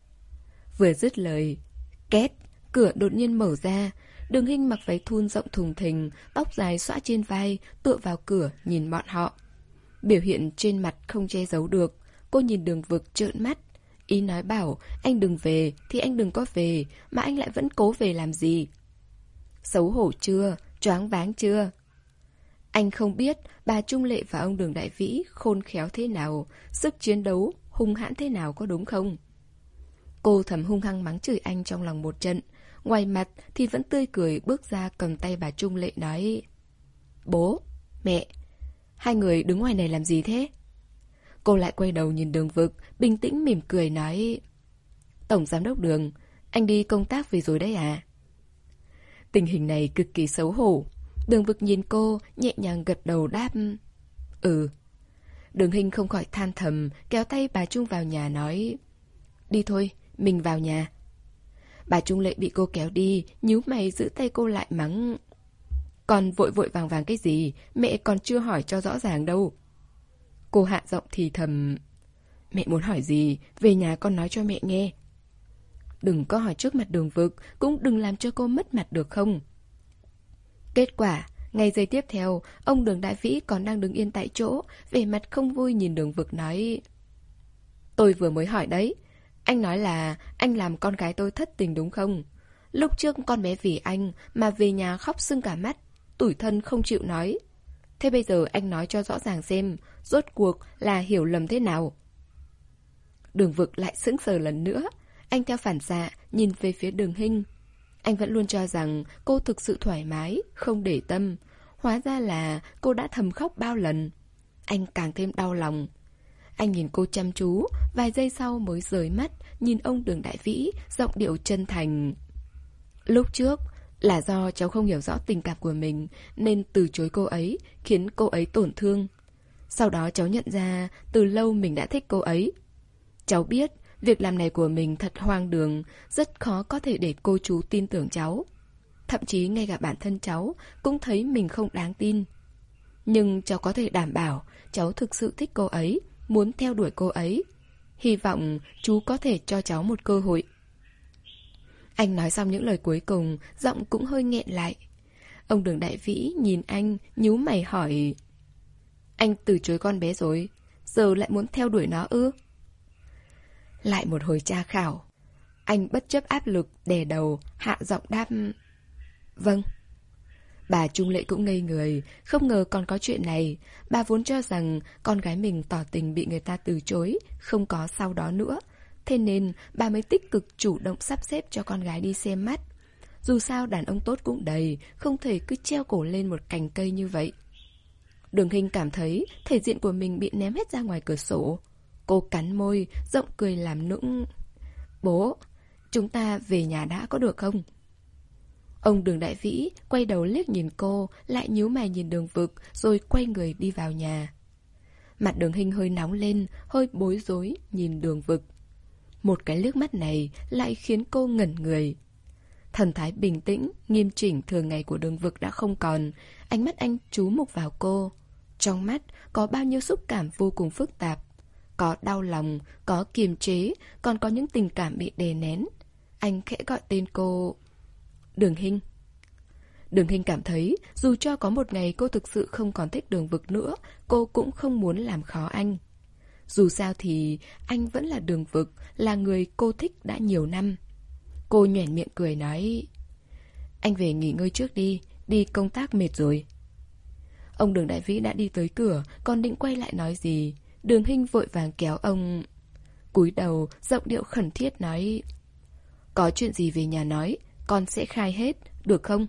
Vừa dứt lời, két, cửa đột nhiên mở ra. Đường Hinh mặc váy thun rộng thùng thình, tóc dài xõa trên vai, tựa vào cửa nhìn bọn họ. Biểu hiện trên mặt không che giấu được. Cô nhìn Đường Vực trợn mắt. Ý nói bảo anh đừng về thì anh đừng có về, mà anh lại vẫn cố về làm gì? Xấu hổ chưa? Choáng váng chưa? Anh không biết bà Trung Lệ và ông Đường Đại Vĩ khôn khéo thế nào, sức chiến đấu hung hãn thế nào, có đúng không? Cô thầm hung hăng mắng chửi anh trong lòng một trận. Ngoài mặt thì vẫn tươi cười bước ra cầm tay bà Trung Lệ nói: Bố, mẹ, hai người đứng ngoài này làm gì thế? Cô lại quay đầu nhìn Đường Vực, bình tĩnh mỉm cười nói: Tổng giám đốc Đường, anh đi công tác về rồi đấy à? Tình hình này cực kỳ xấu hổ. Đường Vực nhìn cô, nhẹ nhàng gật đầu đáp: Ừ. Đường Hinh không khỏi than thầm, kéo tay bà Trung vào nhà nói: Đi thôi, mình vào nhà. Bà Trung Lệ bị cô kéo đi, nhíu mày giữ tay cô lại mắng: Con vội vội vàng vàng cái gì, mẹ còn chưa hỏi cho rõ ràng đâu. Cô hạ giọng thì thầm: Mẹ muốn hỏi gì, về nhà con nói cho mẹ nghe. Đừng có hỏi trước mặt Đường Vực, cũng đừng làm cho cô mất mặt được không? Kết quả, ngay giây tiếp theo, ông Đường Đại Vĩ còn đang đứng yên tại chỗ, vẻ mặt không vui nhìn Đường Vực nói: Tôi vừa mới hỏi đấy. Anh nói là anh làm con gái tôi thất tình đúng không? Lúc trước con bé vì anh mà về nhà khóc sưng cả mắt, tủi thân không chịu nói. Thế bây giờ anh nói cho rõ ràng xem, rốt cuộc là hiểu lầm thế nào? Đường Vực lại sững sờ lần nữa. Anh theo phản xạ nhìn về phía Đường Hinh. Anh vẫn luôn cho rằng cô thực sự thoải mái, không để tâm. Hóa ra là cô đã thầm khóc bao lần. Anh càng thêm đau lòng. Anh nhìn cô chăm chú, vài giây sau mới rời mắt, nhìn ông Đường Đại Vĩ, giọng điệu chân thành: Lúc trước là do cháu không hiểu rõ tình cảm của mình, nên từ chối cô ấy, khiến cô ấy tổn thương. Sau đó cháu nhận ra từ lâu mình đã thích cô ấy. Cháu biết việc làm này của mình thật hoang đường, rất khó có thể để cô chú tin tưởng cháu. Thậm chí ngay cả bản thân cháu cũng thấy mình không đáng tin. Nhưng cháu có thể đảm bảo cháu thực sự thích cô ấy, muốn theo đuổi cô ấy. Hy vọng chú có thể cho cháu một cơ hội. Anh nói xong những lời cuối cùng, giọng cũng hơi nghẹn lại. Ông Đường Đại Vĩ nhìn anh, nhíu mày hỏi: Anh từ chối con bé rồi, giờ lại muốn theo đuổi nó ư? Lại một hồi tra khảo. Anh bất chấp áp lực, đè đầu, hạ giọng đáp: Vâng. Bà Trung Lệ cũng ngây người, không ngờ còn có chuyện này. Bà vốn cho rằng con gái mình tỏ tình bị người ta từ chối, không có sau đó nữa. Thế nên bà mới tích cực chủ động sắp xếp cho con gái đi xem mắt. Dù sao đàn ông tốt cũng đầy, không thể cứ treo cổ lên một cành cây như vậy. Đường Hinh cảm thấy thể diện của mình bị ném hết ra ngoài cửa sổ. Cô cắn môi, giọng cười làm nũng: Bố, chúng ta về nhà đã có được không? Ông Đường Đại Vĩ quay đầu liếc nhìn cô, lại nhíu mày nhìn Đường Vực, rồi quay người đi vào nhà. Mặt Đường Hinh hơi nóng lên, hơi bối rối nhìn Đường Vực. Một cái liếc mắt này lại khiến cô ngẩn người. Thần thái bình tĩnh, nghiêm chỉnh thường ngày của Đường Vực đã không còn. Ánh mắt anh chú mục vào cô. Trong mắt có bao nhiêu xúc cảm vô cùng phức tạp. Có đau lòng, có kiềm chế, còn có những tình cảm bị đè nén. Anh khẽ gọi tên cô: Đường Hinh. Đường Hinh cảm thấy dù cho có một ngày cô thực sự không còn thích Đường Vực nữa, cô cũng không muốn làm khó anh. Dù sao thì anh vẫn là Đường Vực, là người cô thích đã nhiều năm. Cô nhoẻn miệng cười nói: Anh về nghỉ ngơi trước đi, đi công tác mệt rồi. Ông Đường Đại Vĩ đã đi tới cửa, còn định quay lại nói gì. Đường Hinh vội vàng kéo ông, cúi đầu, giọng điệu khẩn thiết nói: Có chuyện gì về nhà nói, con sẽ khai hết, được không?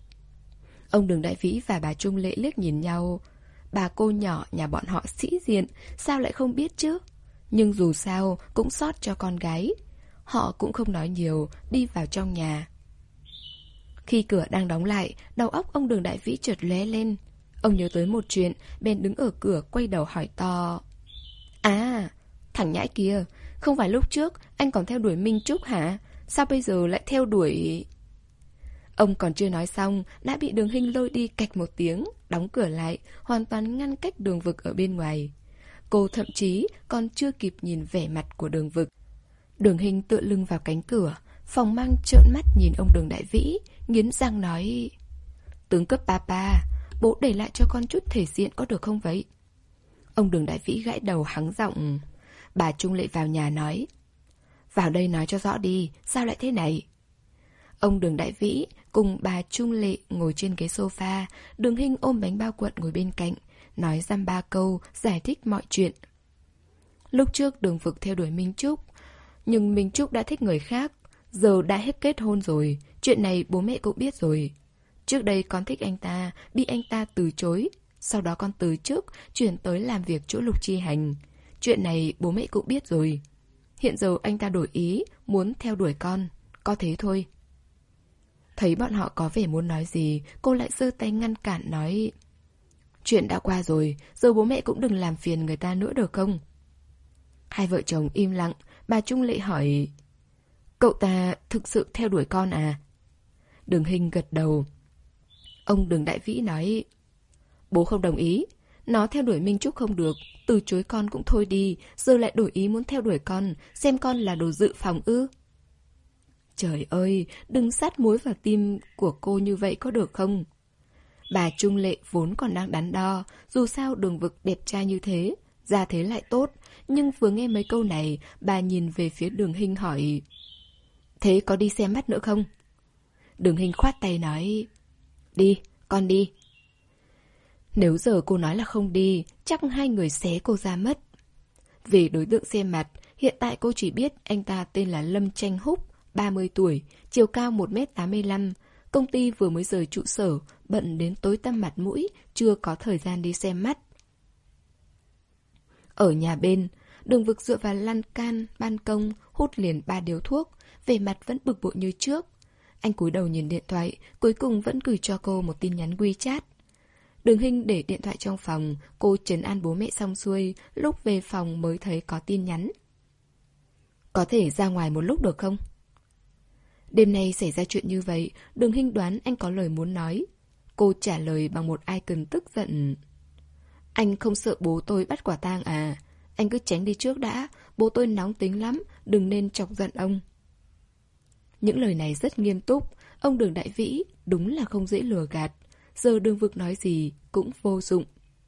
Ông Đường Đại Vĩ và bà Trung Lệ liếc nhìn nhau. Bà cô nhỏ nhà bọn họ sĩ diện, sao lại không biết chứ? Nhưng dù sao cũng xót cho con gái. Họ cũng không nói nhiều, đi vào trong nhà. Khi cửa đang đóng lại, đầu óc ông Đường Đại Vĩ chợt lóe lên. Ông nhớ tới một chuyện, bèn đứng ở cửa quay đầu hỏi to: À, thằng nhãi kia, không phải lúc trước anh còn theo đuổi Minh Trúc hả? Sao bây giờ lại theo đuổi... Ông còn chưa nói xong, đã bị Đường Hinh lôi đi cạch một tiếng, đóng cửa lại, hoàn toàn ngăn cách Đường Vực ở bên ngoài. Cô thậm chí còn chưa kịp nhìn vẻ mặt của Đường Vực. Đường Hinh tựa lưng vào cánh cửa, phòng mang trợn mắt nhìn ông Đường Đại Vĩ, nghiến răng nói: Tướng cấp papa, bố để lại cho con chút thể diện có được không vậy? Ông Đường Đại Vĩ gãi đầu hắng giọng. Bà Trung Lệ vào nhà nói: Vào đây nói cho rõ đi, sao lại thế này? Ông Đường Đại Vĩ cùng bà Trung Lệ ngồi trên ghế sofa, Đường Hinh ôm bánh bao cuộn ngồi bên cạnh, nói dăm ba câu, giải thích mọi chuyện. Lúc trước Đường Vực theo đuổi Minh Trúc, nhưng Minh Trúc đã thích người khác, giờ đã hết kết hôn rồi, chuyện này bố mẹ cũng biết rồi. Trước đây con thích anh ta, bị anh ta từ chối, sau đó con từ chức, chuyển tới làm việc chỗ Lục Chi Hành. Chuyện này bố mẹ cũng biết rồi. Hiện giờ anh ta đổi ý, muốn theo đuổi con, có thế thôi. Thấy bọn họ có vẻ muốn nói gì, cô lại giơ tay ngăn cản nói: Chuyện đã qua rồi, giờ bố mẹ cũng đừng làm phiền người ta nữa được không? Hai vợ chồng im lặng, bà Trung Lệ hỏi: Cậu ta thực sự theo đuổi con à? Đường Hinh gật đầu. Ông Đường Đại Vĩ nói: Bố không đồng ý. Nó theo đuổi Minh Trúc không được, từ chối con cũng thôi đi, giờ lại đổi ý muốn theo đuổi con, xem con là đồ dự phòng ư? Trời ơi, đừng sát muối vào tim của cô như vậy có được không? Bà Trung Lệ vốn còn đang đắn đo, dù sao Đường Vực đẹp trai như thế, gia thế lại tốt, nhưng vừa nghe mấy câu này, bà nhìn về phía Đường Hinh hỏi: Thế có đi xem mắt nữa không? Đường Hinh khoát tay nói: Đi, con đi. Nếu giờ cô nói là không đi, chắc hai người xé cô ra mất. Về đối tượng xem mặt, hiện tại cô chỉ biết anh ta tên là Lâm Tranh Húc, ba mươi tuổi, chiều cao một mét tám mươi lăm. Công ty vừa mới rời trụ sở, bận đến tối tăm mặt mũi, chưa có thời gian đi xem mắt. Ở nhà bên, Đường Vực dựa vào lan can, ban công, hút liền ba điếu thuốc, vẻ mặt vẫn bực bội như trước. Anh cúi đầu nhìn điện thoại, cuối cùng vẫn gửi cho cô một tin nhắn WeChat. Đường Hinh để điện thoại trong phòng, cô trấn an bố mẹ xong xuôi, lúc về phòng mới thấy có tin nhắn. Có thể ra ngoài một lúc được không? Đêm nay xảy ra chuyện như vậy, Đường Hinh đoán anh có lời muốn nói. Cô trả lời bằng một icon tức giận. Anh không sợ bố tôi bắt quả tang à? Anh cứ tránh đi trước đã, bố tôi nóng tính lắm, đừng nên chọc giận ông. Những lời này rất nghiêm túc, ông Đường Đại Vĩ đúng là không dễ lừa gạt. Giờ Đường Vực nói gì cũng vô dụng.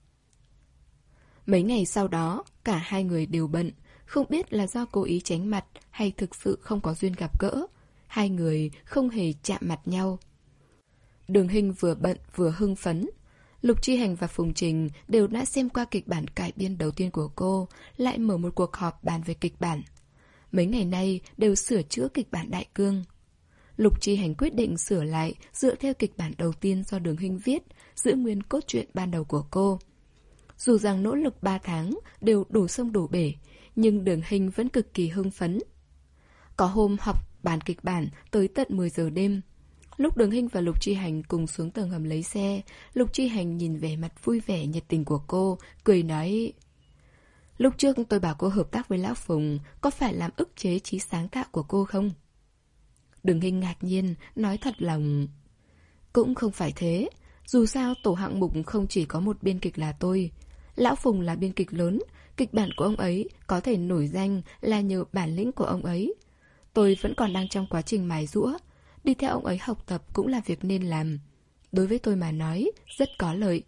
Mấy ngày sau đó, cả hai người đều bận, không biết là do cố ý tránh mặt hay thực sự không có duyên gặp gỡ. Hai người không hề chạm mặt nhau. Đường Hinh vừa bận vừa hưng phấn. Lục Chi Hành và Phùng Trình đều đã xem qua kịch bản cải biên đầu tiên của cô, lại mở một cuộc họp bàn về kịch bản. Mấy ngày nay đều sửa chữa kịch bản đại cương. Lục Chi Hành quyết định sửa lại dựa theo kịch bản đầu tiên do Đường Hinh viết, giữ nguyên cốt truyện ban đầu của cô. Dù rằng nỗ lực ba tháng đều đổ sông đổ bể, nhưng Đường Hinh vẫn cực kỳ hưng phấn. Có hôm học bàn kịch bản tới tận mười giờ đêm. Lúc Đường Hinh và Lục Chi Hành cùng xuống tầng hầm lấy xe, Lục Chi Hành nhìn vẻ mặt vui vẻ nhiệt tình của cô, cười nói: Lúc trước tôi bảo cô hợp tác với Lão Phùng, có phải làm ức chế trí sáng tạo của cô không? Đường Hinh ngạc nhiên, nói thật lòng: Cũng không phải thế. Dù sao tổ hạng mục không chỉ có một biên kịch là tôi. Lão Phùng là biên kịch lớn, kịch bản của ông ấy có thể nổi danh là nhờ bản lĩnh của ông ấy. Tôi vẫn còn đang trong quá trình mài giũa. Đi theo ông ấy học tập cũng là việc nên làm. Đối với tôi mà nói, rất có lợi.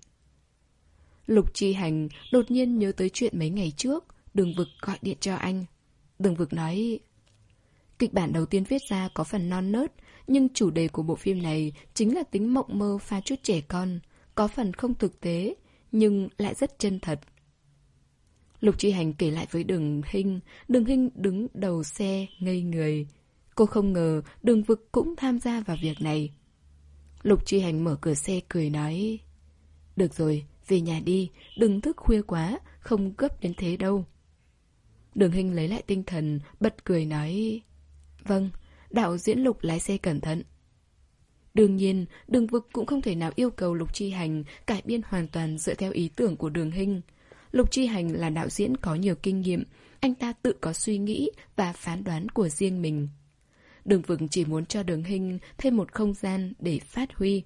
Lục Chi Hành đột nhiên nhớ tới chuyện mấy ngày trước, Đường Vực gọi điện cho anh. Đường Vực nói: Kịch bản đầu tiên viết ra có phần non nớt, nhưng chủ đề của bộ phim này chính là tính mộng mơ pha chút trẻ con, có phần không thực tế, nhưng lại rất chân thật. Lục Chi Hành kể lại với Đường Hinh, Đường Hinh đứng đầu xe ngây người. Cô không ngờ Đường Vực cũng tham gia vào việc này. Lục Chi Hành mở cửa xe cười nói: Được rồi, về nhà đi, đừng thức khuya quá, không gấp đến thế đâu. Đường Hinh lấy lại tinh thần, bật cười nói: Vâng, đạo diễn Lục lái xe cẩn thận. Đương nhiên, Đường Vực cũng không thể nào yêu cầu Lục Chi Hành cải biên hoàn toàn dựa theo ý tưởng của Đường Hinh. Lục Chi Hành là đạo diễn có nhiều kinh nghiệm, anh ta tự có suy nghĩ và phán đoán của riêng mình. Đường Vực chỉ muốn cho Đường Hinh thêm một không gian để phát huy.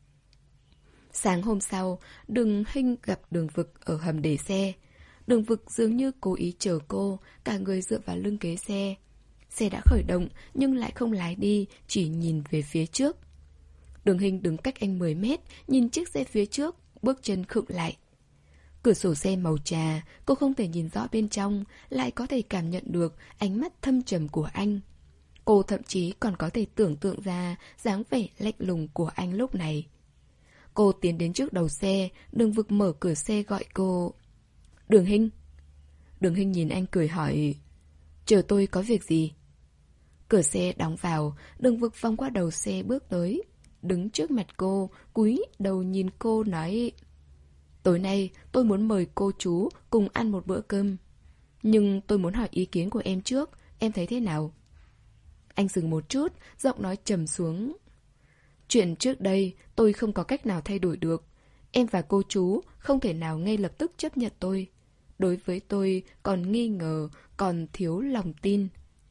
Sáng hôm sau, Đường Hinh gặp Đường Vực ở hầm để xe. Đường Vực dường như cố ý chờ cô, cả người dựa vào lưng ghế xe. Xe đã khởi động nhưng lại không lái đi, chỉ nhìn về phía trước. Đường Hinh đứng cách anh mười mét, nhìn chiếc xe phía trước, bước chân khựng lại. Cửa sổ xe màu trà, cô không thể nhìn rõ bên trong, lại có thể cảm nhận được ánh mắt thâm trầm của anh. Cô thậm chí còn có thể tưởng tượng ra dáng vẻ lạnh lùng của anh lúc này. Cô tiến đến trước đầu xe, Đường Vực mở cửa xe gọi cô: Đường Hinh. Đường Hinh nhìn anh cười hỏi: Chờ tôi có việc gì? Cửa xe đóng vào, Đường Vực vòng qua đầu xe bước tới, đứng trước mặt cô, cúi đầu nhìn cô nói: Tối nay tôi muốn mời cô chú cùng ăn một bữa cơm. Nhưng tôi muốn hỏi ý kiến của em trước, em thấy thế nào? Anh dừng một chút, giọng nói trầm xuống: Chuyện trước đây tôi không có cách nào thay đổi được. Em và cô chú không thể nào ngay lập tức chấp nhận tôi. Đối với tôi còn nghi ngờ, còn thiếu lòng tin.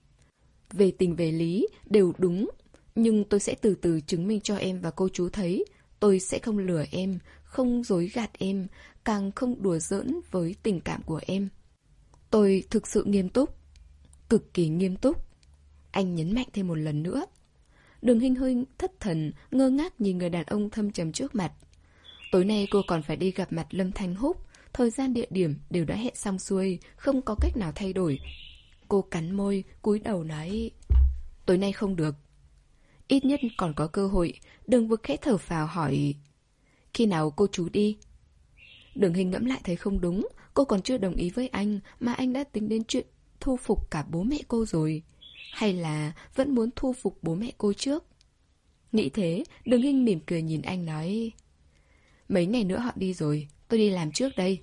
Về tình về lý đều đúng, nhưng tôi sẽ từ từ chứng minh cho em và cô chú thấy. Tôi sẽ không lừa em, không dối gạt em, càng không đùa giỡn với tình cảm của em. Tôi thực sự nghiêm túc, cực kỳ nghiêm túc. Anh nhấn mạnh thêm một lần nữa. Đường Hinh hơi thất thần, ngơ ngác nhìn người đàn ông thâm trầm trước mặt. Tối nay cô còn phải đi gặp mặt Lâm Thanh Húc. Thời gian địa điểm đều đã hẹn xong xuôi, không có cách nào thay đổi. Cô cắn môi, cúi đầu nói: Tối nay không được. Ít nhất còn có cơ hội. Đường Vực khẽ thở phào hỏi: Khi nào cô chú đi? Đường Hinh ngẫm lại thấy không đúng. Cô còn chưa đồng ý với anh, mà anh đã tính đến chuyện thu phục cả bố mẹ cô rồi. Hay là vẫn muốn thu phục bố mẹ cô trước? Nghĩ thế, Đường Hinh mỉm cười nhìn anh nói: Mấy ngày nữa họ đi rồi, tôi đi làm trước đây.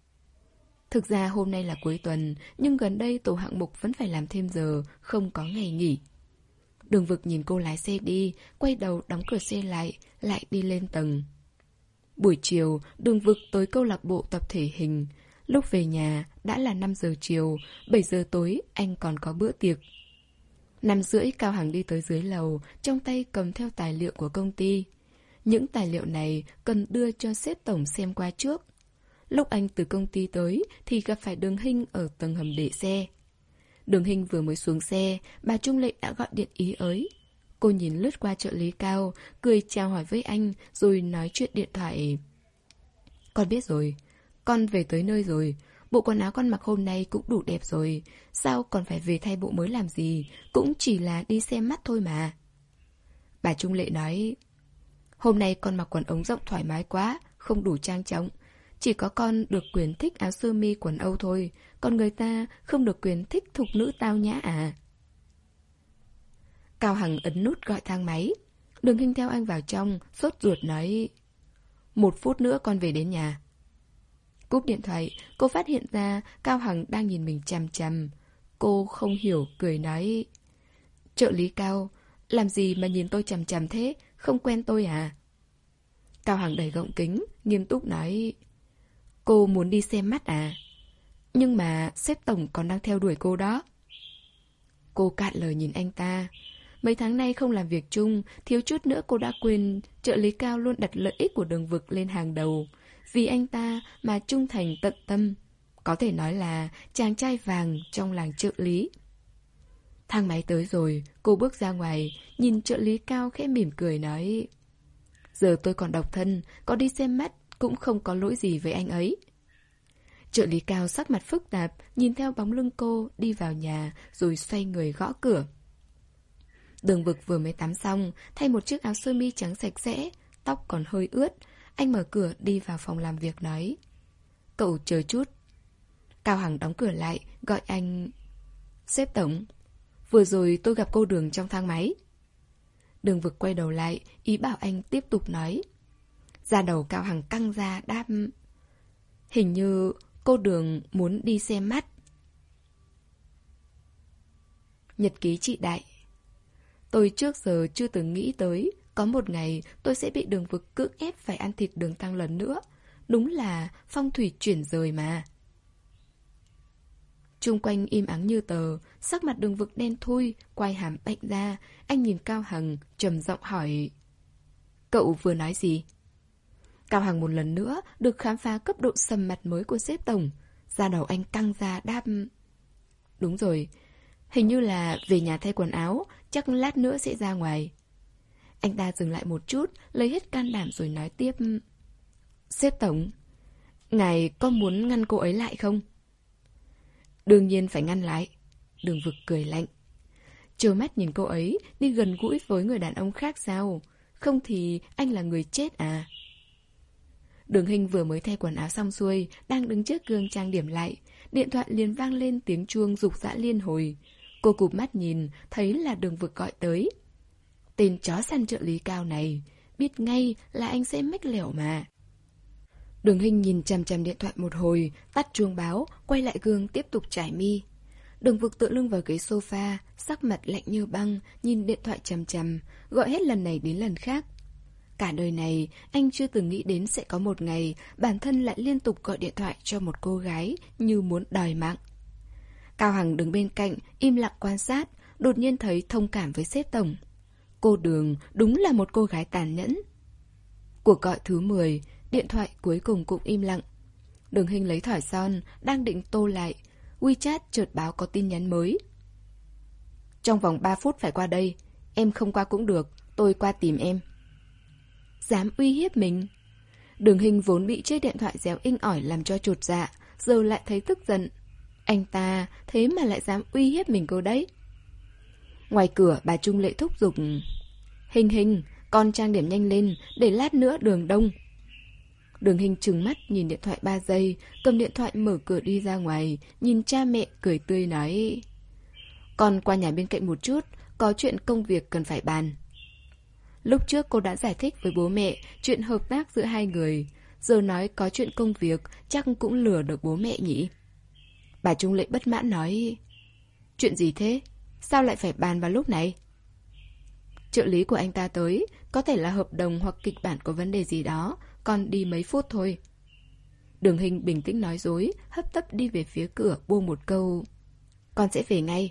Thực ra hôm nay là cuối tuần, nhưng gần đây tổ hạng mục vẫn phải làm thêm giờ, không có ngày nghỉ. Đường Vực nhìn cô lái xe đi, quay đầu đóng cửa xe lại, lại đi lên tầng. Buổi chiều, Đường Vực tới câu lạc bộ tập thể hình. Lúc về nhà đã là năm giờ chiều, bảy giờ tối anh còn có bữa tiệc. Năm rưỡi Cao Hằng đi tới dưới lầu, trong tay cầm theo tài liệu của công ty. Những tài liệu này cần đưa cho sếp tổng xem qua trước. Lúc anh từ công ty tới thì gặp phải Đường Hinh ở tầng hầm để xe. Đường Hinh vừa mới xuống xe, bà Trung Lệ đã gọi điện ý ới. Cô nhìn lướt qua trợ lý Cao, cười chào hỏi với anh rồi nói chuyện điện thoại. Con biết rồi, con về tới nơi rồi. Bộ quần áo con mặc hôm nay cũng đủ đẹp rồi. Sao còn phải về thay bộ mới làm gì? Cũng chỉ là đi xem mắt thôi mà. Bà Trung Lệ nói, hôm nay con mặc quần ống rộng thoải mái quá, không đủ trang trọng. Chỉ có con được quyền thích áo sơ mi quần Âu thôi, còn người ta không được quyền thích thục nữ tao nhã à. Cao Hằng ấn nút gọi thang máy. Đường Hinh theo anh vào trong, sốt ruột nói, một phút nữa con về đến nhà. Cúp điện thoại, cô phát hiện ra Cao Hằng đang nhìn mình chằm chằm. Cô không hiểu, cười nói, trợ lý Cao, làm gì mà nhìn tôi chằm chằm thế, không quen tôi à? Cao Hằng đẩy gọng kính, nghiêm túc nói, cô muốn đi xem mắt à? Nhưng mà sếp tổng còn đang theo đuổi cô đó. Cô cạn lời nhìn anh ta. Mấy tháng nay không làm việc chung, thiếu chút nữa cô đã quên trợ lý Cao luôn đặt lợi ích của Đường Vực lên hàng đầu. Vì anh ta mà trung thành tận tâm. Có thể nói là chàng trai vàng trong làng trợ lý. Thang máy tới rồi, cô bước ra ngoài, nhìn trợ lý Cao khẽ mỉm cười nói, giờ tôi còn độc thân, có đi xem mắt cũng không có lỗi gì với anh ấy. Trợ lý Cao sắc mặt phức tạp, nhìn theo bóng lưng cô đi vào nhà rồi xoay người gõ cửa. Đường Vực vừa mới tắm xong, thay một chiếc áo sơ mi trắng sạch sẽ, tóc còn hơi ướt. Anh mở cửa đi vào phòng làm việc nói, cậu chờ chút. Cao Hằng đóng cửa lại, gọi anh, sếp tổng, vừa rồi tôi gặp cô Đường trong thang máy. Đường Vực quay đầu lại, ý bảo anh tiếp tục nói. Da đầu Cao Hằng căng ra đáp, hình như cô Đường muốn đi xem mắt. Nhật ký chị Đại. Tôi trước giờ chưa từng nghĩ tới có một ngày tôi sẽ bị Đường Vực cưỡng ép phải ăn thịt đường tăng lần nữa. Đúng là phong thủy chuyển rời mà. Chung quanh im ắng như tờ, sắc mặt Đường Vực đen thui, quai hàm bệnh ra. Anh nhìn Cao Hằng, trầm giọng hỏi, cậu vừa nói gì? Cao Hằng một lần nữa được khám phá cấp độ sầm mặt mới của sếp tổng. Da đầu anh căng ra đáp, đúng rồi, hình như là về nhà thay quần áo, chắc lát nữa sẽ ra ngoài. Anh ta dừng lại một chút, lấy hết can đảm rồi nói tiếp, sếp tổng, ngài có muốn ngăn cô ấy lại không? Đương nhiên phải ngăn lại. Đường Vực cười lạnh. Trơ mắt nhìn cô ấy đi gần gũi với người đàn ông khác sao? Không thì anh là người chết à? Đường Hinh vừa mới thay quần áo xong xuôi, đang đứng trước gương trang điểm lại. Điện thoại liền vang lên tiếng chuông rục rã liên hồi. Cô cụp mắt nhìn, thấy là Đường Vực gọi tới. Tên chó săn trợ lý Cao này, biết ngay là anh sẽ mách lẻo mà. Đường Hinh nhìn chằm chằm điện thoại một hồi, tắt chuông báo, quay lại gương tiếp tục trải mi. Đường Vực tựa lưng vào ghế sofa, sắc mặt lạnh như băng, nhìn điện thoại chằm chằm, gọi hết lần này đến lần khác. Cả đời này, anh chưa từng nghĩ đến sẽ có một ngày bản thân lại liên tục gọi điện thoại cho một cô gái như muốn đòi mạng. Cao Hằng đứng bên cạnh, im lặng quan sát, đột nhiên thấy thông cảm với sếp tổng. Cô Đường đúng là một cô gái tàn nhẫn. Cuộc gọi thứ mười, điện thoại cuối cùng cũng im lặng. Đường Hinh lấy thỏi son, đang định tô lại. WeChat chợt báo có tin nhắn mới. Trong vòng ba phút phải qua đây. Em không qua cũng được, tôi qua tìm em. Dám uy hiếp mình. Đường Hinh vốn bị chiếc điện thoại réo inh ỏi làm cho chột dạ, giờ lại thấy tức giận. Anh ta thế mà lại dám uy hiếp mình cơ đấy. Ngoài cửa bà Trung Lệ thúc giục, Hinh Hinh, con trang điểm nhanh lên, để lát nữa đường đông. Đường Hinh trừng mắt nhìn điện thoại ba giây, cầm điện thoại mở cửa đi ra ngoài, nhìn cha mẹ cười tươi nói, con qua nhà bên cạnh một chút, có chuyện công việc cần phải bàn. Lúc trước cô đã giải thích với bố mẹ chuyện hợp tác giữa hai người, giờ nói có chuyện công việc chắc cũng lừa được bố mẹ nhỉ. Bà Trung Lệ bất mãn nói, chuyện gì thế? Sao lại phải bàn vào lúc này? Trợ lý của anh ta tới, có thể là hợp đồng hoặc kịch bản có vấn đề gì đó, còn đi mấy phút thôi. Đường Hinh bình tĩnh nói dối, hấp tấp đi về phía cửa buông một câu, con sẽ về ngay.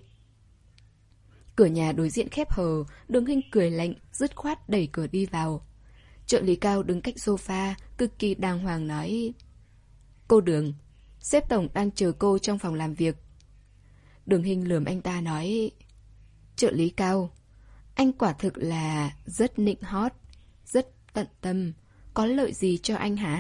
Cửa nhà đối diện khép hờ, Đường Hinh cười lạnh, dứt khoát đẩy cửa đi vào. Trợ lý Cao đứng cạnh sofa, cực kỳ đàng hoàng nói, Cô Đường, sếp tổng đang chờ cô trong phòng làm việc. Đường Hinh lườm anh ta nói, trợ lý Cao, anh quả thực là rất nịnh hót, rất tận tâm, có lợi gì cho anh hả?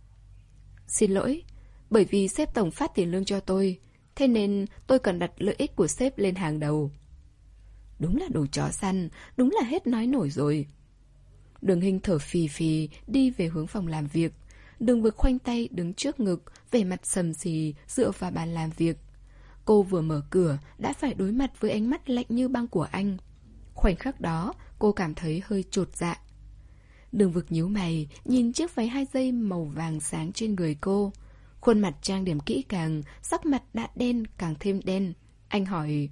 Xin lỗi, bởi vì sếp tổng phát tiền lương cho tôi, thế nên tôi cần đặt lợi ích của sếp lên hàng đầu. Đúng là đồ chó săn, đúng là hết nói nổi rồi. Đường Hinh thở phì phì đi về hướng phòng làm việc. Đường Vực khoanh tay đứng trước ngực, vẻ mặt sầm sì dựa vào bàn làm việc. Cô vừa mở cửa đã phải đối mặt với ánh mắt lạnh như băng của anh. Khoảnh khắc đó cô cảm thấy hơi chột dạ. Đường Vực nhíu mày nhìn chiếc váy hai dây màu vàng sáng trên người cô. Khuôn mặt trang điểm kỹ càng, sắc mặt đã đen càng thêm đen. Anh hỏi,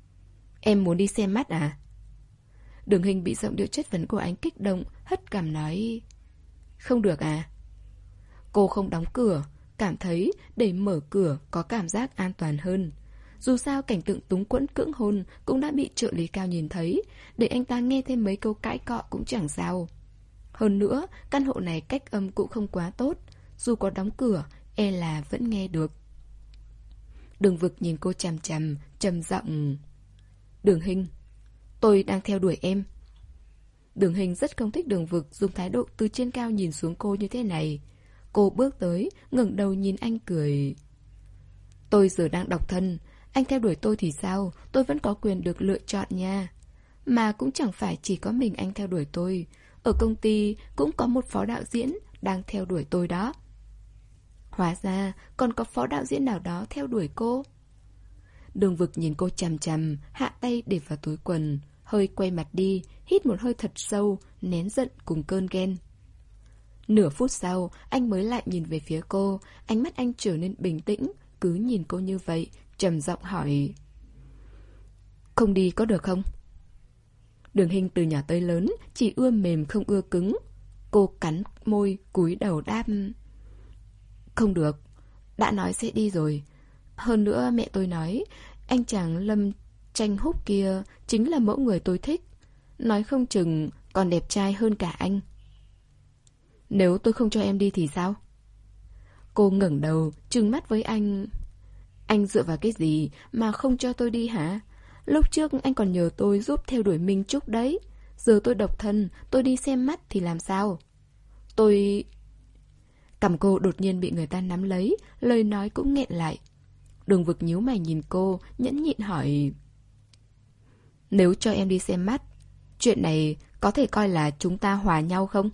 em muốn đi xem mắt à? Đường Hinh bị giọng điệu chất vấn của anh kích động, hất cằm nói, không được à? Cô không đóng cửa, cảm thấy để mở cửa có cảm giác an toàn hơn. Dù sao cảnh tượng túng quẫn cưỡng hôn cũng đã bị trợ lý Cao nhìn thấy, để anh ta nghe thêm mấy câu cãi cọ cũng chẳng sao. Hơn nữa, căn hộ này cách âm cũng không quá tốt, dù có đóng cửa, e là vẫn nghe được. Đường Vực nhìn cô chằm chằm, trầm giọng, Đường Hinh, tôi đang theo đuổi em. Đường Hinh rất không thích Đường Vực dùng thái độ từ trên cao nhìn xuống cô như thế này. Cô bước tới, ngẩng đầu nhìn anh cười. Tôi giờ đang độc thân, anh theo đuổi tôi thì sao, tôi vẫn có quyền được lựa chọn nha. Mà cũng chẳng phải chỉ có mình anh theo đuổi tôi, ở công ty cũng có một phó đạo diễn đang theo đuổi tôi đó. Hóa ra còn có phó đạo diễn nào đó theo đuổi cô. Đường Vực nhìn cô chằm chằm, hạ tay để vào túi quần, hơi quay mặt đi, hít một hơi thật sâu, nén giận cùng cơn ghen. Nửa phút sau, anh mới lại nhìn về phía cô, ánh mắt anh trở nên bình tĩnh, cứ nhìn cô như vậy, trầm giọng hỏi, không đi có được không? Đường Hinh từ nhỏ tới lớn chỉ ưa mềm không ưa cứng. Cô cắn môi, cúi đầu đáp, không được, đã nói sẽ đi rồi. Hơn nữa mẹ tôi nói, anh chàng Lâm Tranh Húc kia chính là mẫu người tôi thích, nói không chừng còn đẹp trai hơn cả anh. Nếu tôi không cho em đi thì sao? Cô ngẩng đầu, trừng mắt với anh. Anh dựa vào cái gì mà không cho tôi đi hả? Lúc trước anh còn nhờ tôi giúp theo đuổi Minh Trúc đấy. Giờ tôi độc thân, tôi đi xem mắt thì làm sao? Tôi... Cằm cô đột nhiên bị người ta nắm lấy, lời nói cũng nghẹn lại. Đường Vực nhíu mày nhìn cô, nhẫn nhịn hỏi, nếu cho em đi xem mắt, chuyện này có thể coi là chúng ta hòa nhau không?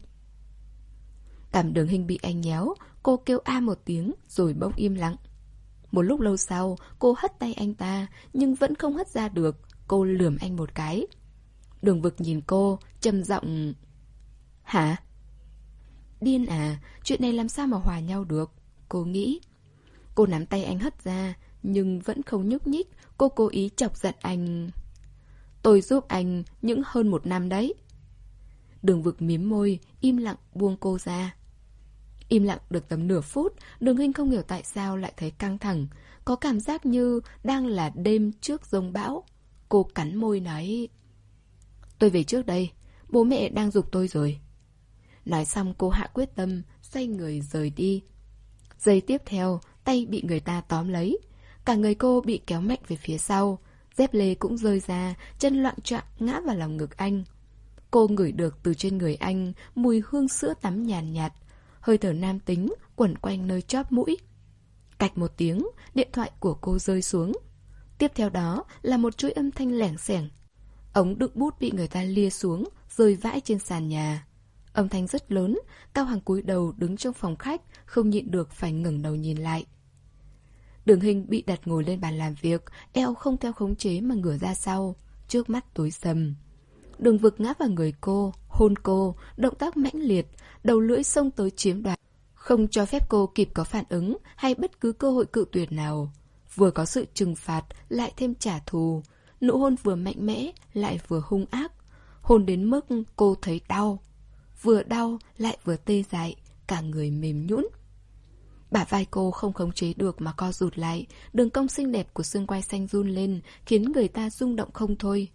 Cằm Đường Hinh bị anh nhéo, cô kêu a một tiếng rồi bỗng im lặng. Một lúc lâu sau, cô hất tay anh ta, nhưng vẫn không hất ra được. Cô lườm anh một cái. Đường Vực nhìn cô, trầm giọng, hả? Điên à, chuyện này làm sao mà hòa nhau được? Cô nghĩ. Cô nắm tay anh hất ra, nhưng vẫn không nhúc nhích. Cô cố ý chọc giận anh. Tôi giúp anh những hơn một năm đấy. Đường Vực mím môi, im lặng buông cô ra. Im lặng được tầm nửa phút, Đường Hinh không hiểu tại sao lại thấy căng thẳng, có cảm giác như đang là đêm trước giông bão. Cô cắn môi nói, tôi về trước đây, bố mẹ đang giục tôi rồi. Nói xong cô hạ quyết tâm, xoay người rời đi. Giây tiếp theo, tay bị người ta tóm lấy. Cả người cô bị kéo mạnh về phía sau. Dép lê cũng rơi ra, chân loạng choạng ngã vào lòng ngực anh. Cô ngửi được từ trên người anh mùi hương sữa tắm nhàn nhạt, hơi thở nam tính quẩn quanh nơi chóp mũi. Cạch một tiếng, điện thoại của cô rơi xuống. Tiếp theo đó là một chuỗi âm thanh lẻng xẻng. Ống đựng bút bị người ta lia xuống, rơi vãi trên sàn nhà. Âm thanh rất lớn, Cao Hằng cúi đầu đứng trong phòng khách, không nhịn được phải ngẩng đầu nhìn lại. Đường Hinh bị đặt ngồi lên bàn làm việc, eo không theo khống chế mà ngửa ra sau, trước mắt tối sầm. Đường Vực ngã vào người cô, hôn cô, động tác mãnh liệt, đầu lưỡi xông tới chiếm đoạt, không cho phép cô kịp có phản ứng hay bất cứ cơ hội cự tuyệt nào. Vừa có sự trừng phạt, lại thêm trả thù. Nụ hôn vừa mạnh mẽ, lại vừa hung ác. Hôn đến mức cô thấy đau. Vừa đau, lại vừa tê dại, cả người mềm nhũn. Bả vai cô không khống chế được mà co rụt lại, đường cong xinh đẹp của xương quai xanh run lên, khiến người ta rung động không thôi.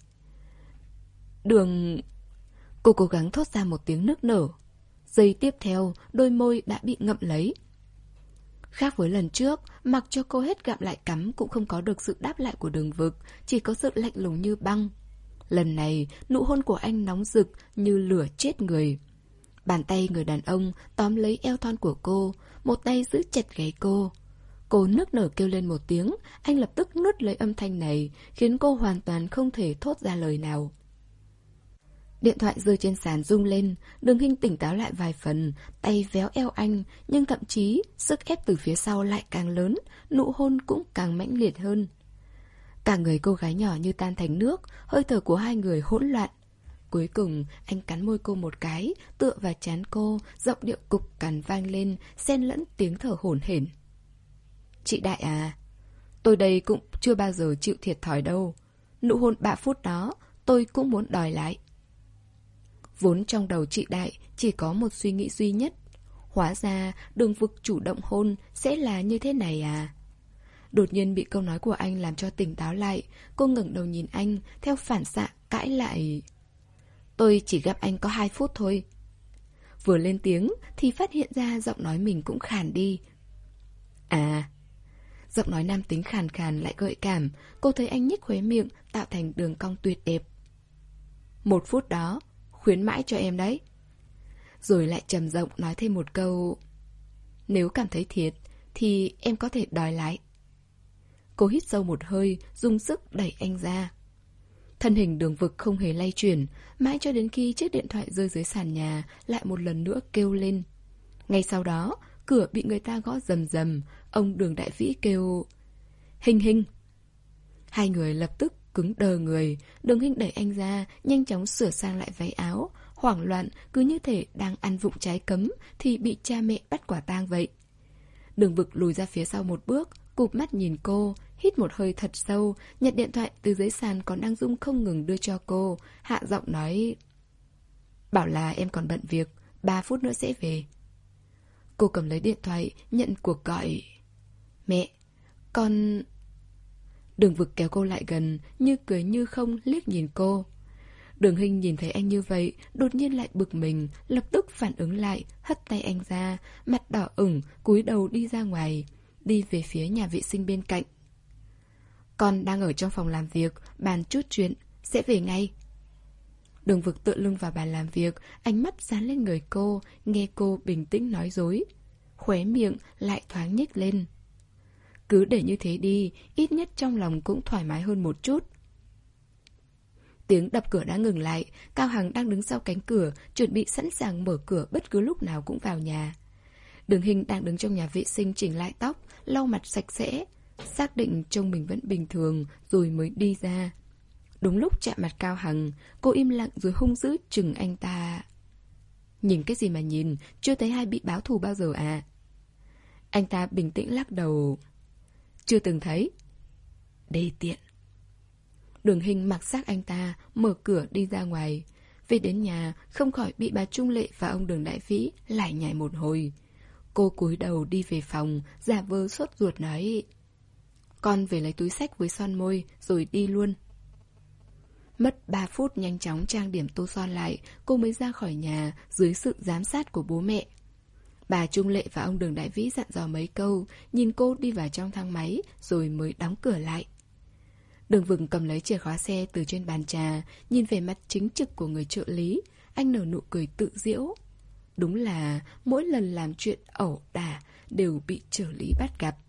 Đường... Cô cố gắng thốt ra một tiếng nức nở. Giây tiếp theo, đôi môi đã bị ngậm lấy. Khác với lần trước, mặc cho cô hết gặm lại cắm cũng không có được sự đáp lại của Đường Vực, chỉ có sự lạnh lùng như băng. Lần này, nụ hôn của anh nóng rực như lửa chết người. Bàn tay người đàn ông tóm lấy eo thon của cô, một tay giữ chặt gáy cô. Cô nức nở kêu lên một tiếng, anh lập tức nuốt lấy âm thanh này, khiến cô hoàn toàn không thể thốt ra lời nào. Điện thoại rơi trên sàn rung lên, Đường Hinh tỉnh táo lại vài phần, tay véo eo anh, nhưng thậm chí sức ép từ phía sau lại càng lớn, nụ hôn cũng càng mãnh liệt hơn. Cả người cô gái nhỏ như tan thành nước, hơi thở của hai người hỗn loạn. Cuối cùng, anh cắn môi cô một cái, tựa vào trán cô, giọng điệu cục cằn vang lên, xen lẫn tiếng thở hổn hển. Chị Đại à, tôi đây cũng chưa bao giờ chịu thiệt thòi đâu. Nụ hôn ba phút đó, tôi cũng muốn đòi lại. Vốn trong đầu chị Đại chỉ có một suy nghĩ duy nhất. Hóa ra Đường Vực chủ động hôn sẽ là như thế này à? Đột nhiên bị câu nói của anh làm cho tỉnh táo lại. Cô ngẩng đầu nhìn anh, theo phản xạ cãi lại. Tôi chỉ gặp anh có hai phút thôi. Vừa lên tiếng thì phát hiện ra giọng nói mình cũng khàn đi. À, giọng nói nam tính khàn khàn lại gợi cảm. Cô thấy anh nhếch khóe miệng tạo thành đường cong tuyệt đẹp. Một phút đó, khuyến mãi cho em đấy. Rồi lại trầm giọng nói thêm một câu. Nếu cảm thấy thiệt thì em có thể đòi lại. Cô hít sâu một hơi, dùng sức đẩy anh ra. Thân hình Đường Vực không hề lay chuyển, mãi cho đến khi chiếc điện thoại rơi dưới sàn nhà lại một lần nữa kêu lên. Ngay sau đó, cửa bị người ta gõ rầm rầm. Ông Đường Đại Vĩ kêu Hinh Hinh. Hai người lập tức cứng đờ người. Đường Hinh đẩy anh ra, nhanh chóng sửa sang lại váy áo, hoảng loạn cứ như thể đang ăn vụng trái cấm thì bị cha mẹ bắt quả tang vậy. Đường Vực lùi ra phía sau một bước, cụp mắt nhìn cô, hít một hơi thật sâu, nhặt điện thoại từ dưới sàn còn đang rung không ngừng đưa cho cô, hạ giọng nói. Bảo là em còn bận việc, ba phút nữa sẽ về. Cô cầm lấy điện thoại, nhận cuộc gọi. Mẹ, con... Đường Vực kéo cô lại gần, như cười như không liếc nhìn cô. Đường Hinh nhìn thấy anh như vậy, đột nhiên lại bực mình, lập tức phản ứng lại, hất tay anh ra, mặt đỏ ửng, cúi đầu đi ra ngoài, đi về phía nhà vệ sinh bên cạnh. Con đang ở trong phòng làm việc, bàn chút chuyện, sẽ về ngay. Đường Vực tựa lưng vào bàn làm việc, ánh mắt dán lên người cô, nghe cô bình tĩnh nói dối. Khóe miệng lại thoáng nhếch lên. Cứ để như thế đi, ít nhất trong lòng cũng thoải mái hơn một chút. Tiếng đập cửa đã ngừng lại, Cao Hằng đang đứng sau cánh cửa, chuẩn bị sẵn sàng mở cửa bất cứ lúc nào cũng vào nhà. Đường Hinh đang đứng trong nhà vệ sinh chỉnh lại tóc, lau mặt sạch sẽ, xác định trông mình vẫn bình thường rồi mới đi ra. Đúng lúc chạm mặt Cao Hằng, cô im lặng rồi hung dữ chừng anh ta. Nhìn cái gì mà nhìn, chưa thấy hai bị báo thù bao giờ à? Anh ta bình tĩnh lắc đầu. Chưa từng thấy. Đê tiện. Đường Hinh mặc xác anh ta, mở cửa đi ra ngoài. Về đến nhà, không khỏi bị bà Trung Lệ và ông Đường Đại Vĩ lải nhải một hồi. Cô cúi đầu đi về phòng, giả vờ sốt ruột nói. Con về lấy túi xách với son môi, rồi đi luôn. Mất ba phút nhanh chóng trang điểm tô son lại, cô mới ra khỏi nhà dưới sự giám sát của bố mẹ. Bà Trung Lệ và ông Đường Đại Vĩ dặn dò mấy câu, nhìn cô đi vào trong thang máy, rồi mới đóng cửa lại. Đường Vực cầm lấy chìa khóa xe từ trên bàn trà, nhìn về mặt chính trực của người trợ lý, anh nở nụ cười tự giễu. Đúng là mỗi lần làm chuyện ẩu đả đều bị trợ lý bắt gặp.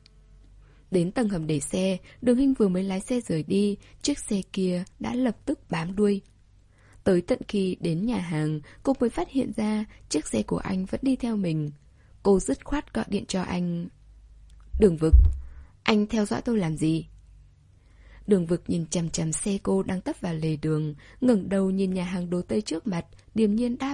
Đến tầng hầm để xe, Đường Hinh vừa mới lái xe rời đi, chiếc xe kia đã lập tức bám đuôi. Tới tận khi đến nhà hàng, cô mới phát hiện ra chiếc xe của anh vẫn đi theo mình. Cô dứt khoát gọi điện cho anh. Đường Vực, anh theo dõi tôi làm gì? Đường Vực nhìn chằm chằm xe cô đang tấp vào lề đường, ngẩng đầu nhìn nhà hàng đồ Tây trước mặt, điềm nhiên đáp.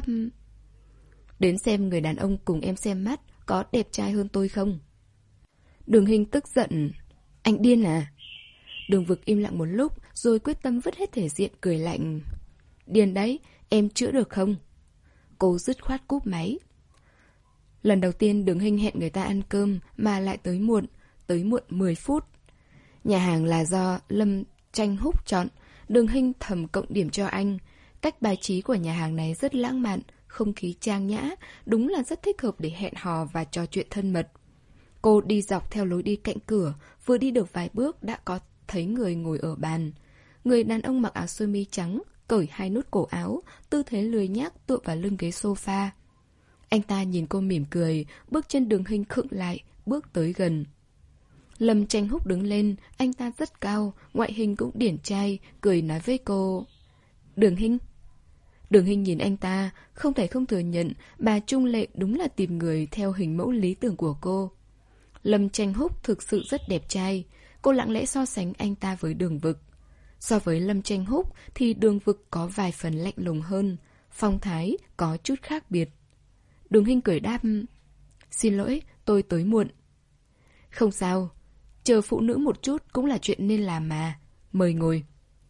Đến xem người đàn ông cùng em xem mắt có đẹp trai hơn tôi không? Đường Hinh tức giận. Anh điên à? Đường Vực im lặng một lúc, rồi quyết tâm vứt hết thể diện cười lạnh. Điên đấy, em chữa được không? Cô dứt khoát cúp máy. Lần đầu tiên Đường Hinh hẹn người ta ăn cơm mà lại tới muộn, tới muộn mười phút. Nhà hàng là do Lâm Tranh Húc chọn, Đường Hinh thầm cộng điểm cho anh. Cách bài trí của nhà hàng này rất lãng mạn, không khí trang nhã, đúng là rất thích hợp để hẹn hò và trò chuyện thân mật. Cô đi dọc theo lối đi cạnh cửa, vừa đi được vài bước đã có thấy người ngồi ở bàn. Người đàn ông mặc áo sơ mi trắng, cởi hai nút cổ áo, tư thế lười nhác tựa vào lưng ghế sofa. Anh ta nhìn cô mỉm cười, bước chân Đường Hinh khựng lại, bước tới gần. Lâm Tranh Húc đứng lên, anh ta rất cao, ngoại hình cũng điển trai, cười nói với cô. Đường Hinh. Đường Hinh nhìn anh ta, không thể không thừa nhận bà Trung Lệ đúng là tìm người theo hình mẫu lý tưởng của cô. Lâm Tranh Húc thực sự rất đẹp trai, cô lặng lẽ so sánh anh ta với Đường Vực. So với Lâm Tranh Húc thì Đường Vực có vài phần lạnh lùng hơn, phong thái có chút khác biệt. Đường Hinh cười đáp. Xin lỗi, tôi tới muộn. Không sao, chờ phụ nữ một chút cũng là chuyện nên làm mà. Mời ngồi.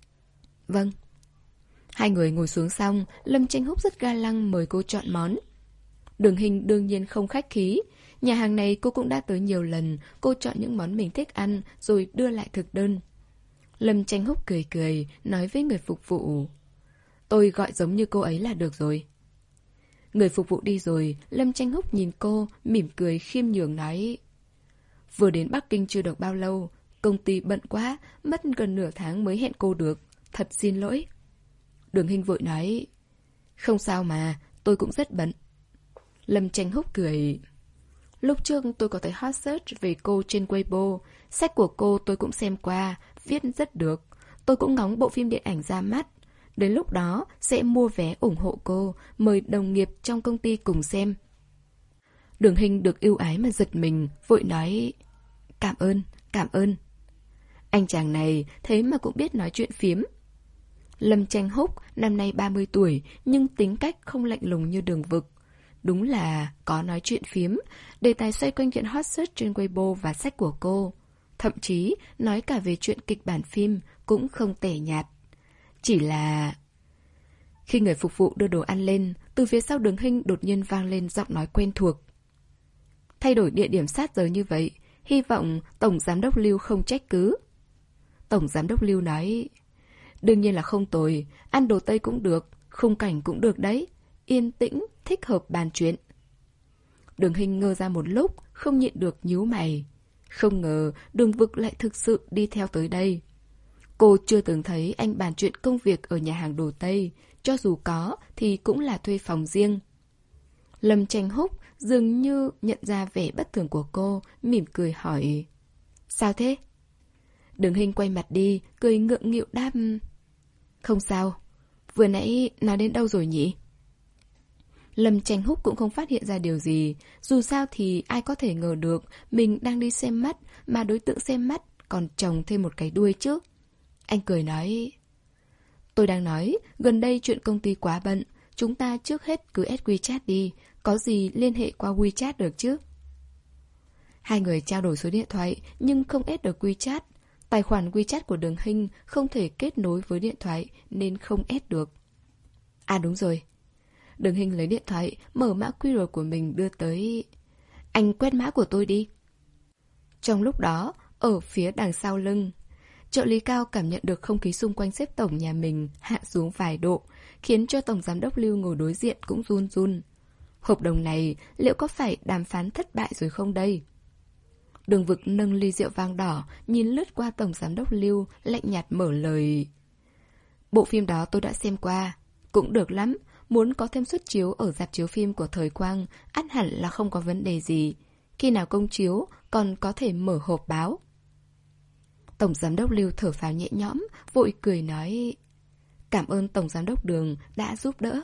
Vâng. Hai người ngồi xuống xong, Lâm Tranh Húc rất ga lăng mời cô chọn món. Đường Hinh đương nhiên không khách khí. Nhà hàng này cô cũng đã tới nhiều lần, cô chọn những món mình thích ăn rồi đưa lại thực đơn. Lâm Tranh Húc cười cười, nói với người phục vụ. Tôi gọi giống như cô ấy là được rồi. Người phục vụ đi rồi, Lâm Tranh Húc nhìn cô, mỉm cười khiêm nhường nói. Vừa đến Bắc Kinh chưa được bao lâu, công ty bận quá, mất gần nửa tháng mới hẹn cô được. Thật xin lỗi. Đường Hinh vội nói. Không sao mà, tôi cũng rất bận. Lâm Tranh Húc cười. Lúc trước tôi có thấy hot search về cô trên Weibo. Sách của cô tôi cũng xem qua, viết rất được. Tôi cũng ngóng bộ phim điện ảnh ra mắt. Đến lúc đó sẽ mua vé ủng hộ cô, mời đồng nghiệp trong công ty cùng xem. Đường Hinh được ưu ái mà giật mình, vội nói. Cảm ơn, cảm ơn. Anh chàng này thế mà cũng biết nói chuyện phiếm. Lâm Tranh Húc năm nay ba mươi tuổi, nhưng tính cách không lạnh lùng như Đường Vực. Đúng là có nói chuyện phiếm, đề tài xoay quanh chuyện hot search trên Weibo và sách của cô. Thậm chí nói cả về chuyện kịch bản phim cũng không tẻ nhạt. Chỉ là... Khi người phục vụ đưa đồ ăn lên, từ phía sau Đường Hinh đột nhiên vang lên giọng nói quen thuộc. Thay đổi địa điểm sát giờ như vậy, hy vọng Tổng Giám đốc Lưu không trách cứ. Tổng Giám đốc Lưu nói. Đương nhiên là không tồi, ăn đồ Tây cũng được, khung cảnh cũng được đấy. Yên tĩnh, thích hợp bàn chuyện. Đường Hinh ngơ ra một lúc, không nhịn được nhíu mày. Không ngờ Đường Vực lại thực sự đi theo tới đây. Cô chưa từng thấy anh bàn chuyện công việc ở nhà hàng đồ Tây, cho dù có thì cũng là thuê phòng riêng. Lâm Tranh Húc dường như nhận ra vẻ bất thường của cô, mỉm cười hỏi. Sao thế? Đường Hinh quay mặt đi, cười ngượng nghịu đáp. Không sao, vừa nãy nói đến đâu rồi nhỉ? Lâm Tranh Húc cũng không phát hiện ra điều gì. Dù sao thì ai có thể ngờ được mình đang đi xem mắt mà đối tượng xem mắt còn trồng thêm một cái đuôi chứ. Anh cười nói. Tôi đang nói, gần đây chuyện công ty quá bận, chúng ta trước hết cứ add WeChat đi, có gì liên hệ qua WeChat được chứ. Hai người trao đổi số điện thoại nhưng không add được WeChat. Tài khoản WeChat của Đường Hinh không thể kết nối với điện thoại nên không add được. À đúng rồi. Đường Hinh lấy điện thoại, mở mã quy rờ của mình đưa tới. Anh quét mã của tôi đi. Trong lúc đó, ở phía đằng sau lưng, trợ lý Cao cảm nhận được không khí xung quanh xếp tổng nhà mình hạ xuống vài độ, khiến cho Tổng Giám đốc Lưu ngồi đối diện cũng run run. Hợp đồng này liệu có phải đàm phán thất bại rồi không đây? Đường Vực nâng ly rượu vang đỏ, nhìn lướt qua Tổng Giám đốc Lưu, lạnh nhạt mở lời. Bộ phim đó tôi đã xem qua, cũng được lắm. Muốn có thêm suất chiếu ở rạp chiếu phim của Thời Quang, ắt hẳn là không có vấn đề gì. Khi nào công chiếu, còn có thể mở hộp báo. Tổng Giám đốc Lưu thở phào nhẹ nhõm, vội cười nói. Cảm ơn Tổng Giám đốc Đường đã giúp đỡ.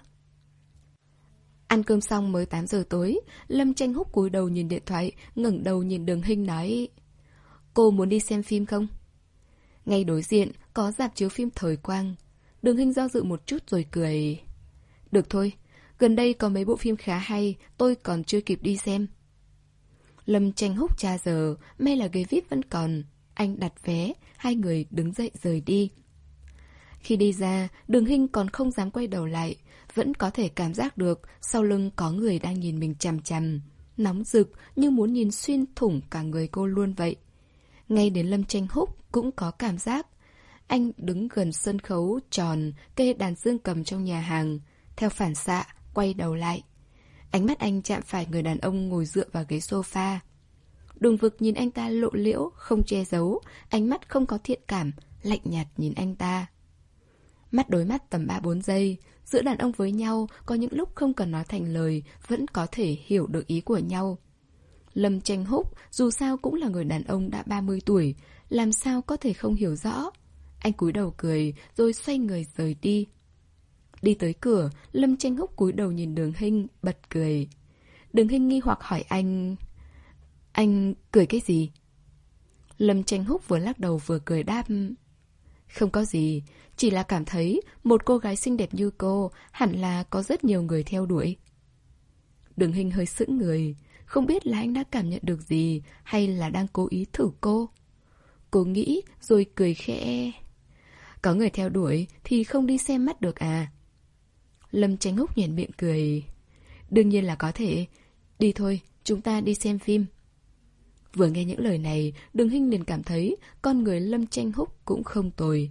Ăn cơm xong mới tám giờ tối, Lâm Tranh Húc cúi đầu nhìn điện thoại, ngẩng đầu nhìn Đường Hinh nói. Cô muốn đi xem phim không? Ngay đối diện có rạp chiếu phim Thời Quang. Đường Hinh do dự một chút rồi cười. Được thôi, gần đây có mấy bộ phim khá hay, tôi còn chưa kịp đi xem. Lâm Tranh Húc tra giờ, may là ghế vi ai pi vẫn còn. Anh đặt vé, hai người đứng dậy rời đi. Khi đi ra, Đường Hinh còn không dám quay đầu lại, vẫn có thể cảm giác được sau lưng có người đang nhìn mình chằm chằm. Nóng rực như muốn nhìn xuyên thủng cả người cô luôn vậy. Ngay đến Lâm Tranh Húc cũng có cảm giác. Anh đứng gần sân khấu tròn, kê đàn dương cầm trong nhà hàng. Theo phản xạ, quay đầu lại. Ánh mắt anh chạm phải người đàn ông ngồi dựa vào ghế sofa. Đường Vực nhìn anh ta lộ liễu, không che giấu, ánh mắt không có thiện cảm, lạnh nhạt nhìn anh ta. Mắt đối mắt tầm ba bốn giây, giữa đàn ông với nhau có những lúc không cần nói thành lời, vẫn có thể hiểu được ý của nhau. Lâm Tranh Húc dù sao cũng là người đàn ông đã ba mươi tuổi, làm sao có thể không hiểu rõ. Anh cúi đầu cười, rồi xoay người rời đi. Đi tới cửa, Lâm Tranh Húc cúi đầu nhìn Đường Hinh, bật cười. Đường Hinh nghi hoặc hỏi anh... Anh cười cái gì? Lâm Tranh Húc vừa lắc đầu vừa cười đáp. Không có gì, chỉ là cảm thấy một cô gái xinh đẹp như cô hẳn là có rất nhiều người theo đuổi. Đường Hinh hơi sững người, không biết là anh đã cảm nhận được gì hay là đang cố ý thử cô. Cô nghĩ rồi cười khẽ. Có người theo đuổi thì không đi xem mắt được à? Lâm Tranh Húc nhoẻn miệng cười. Đương nhiên là có thể. Đi thôi, chúng ta đi xem phim. Vừa nghe những lời này, Đường Hinh liền cảm thấy con người Lâm Tranh Húc cũng không tồi.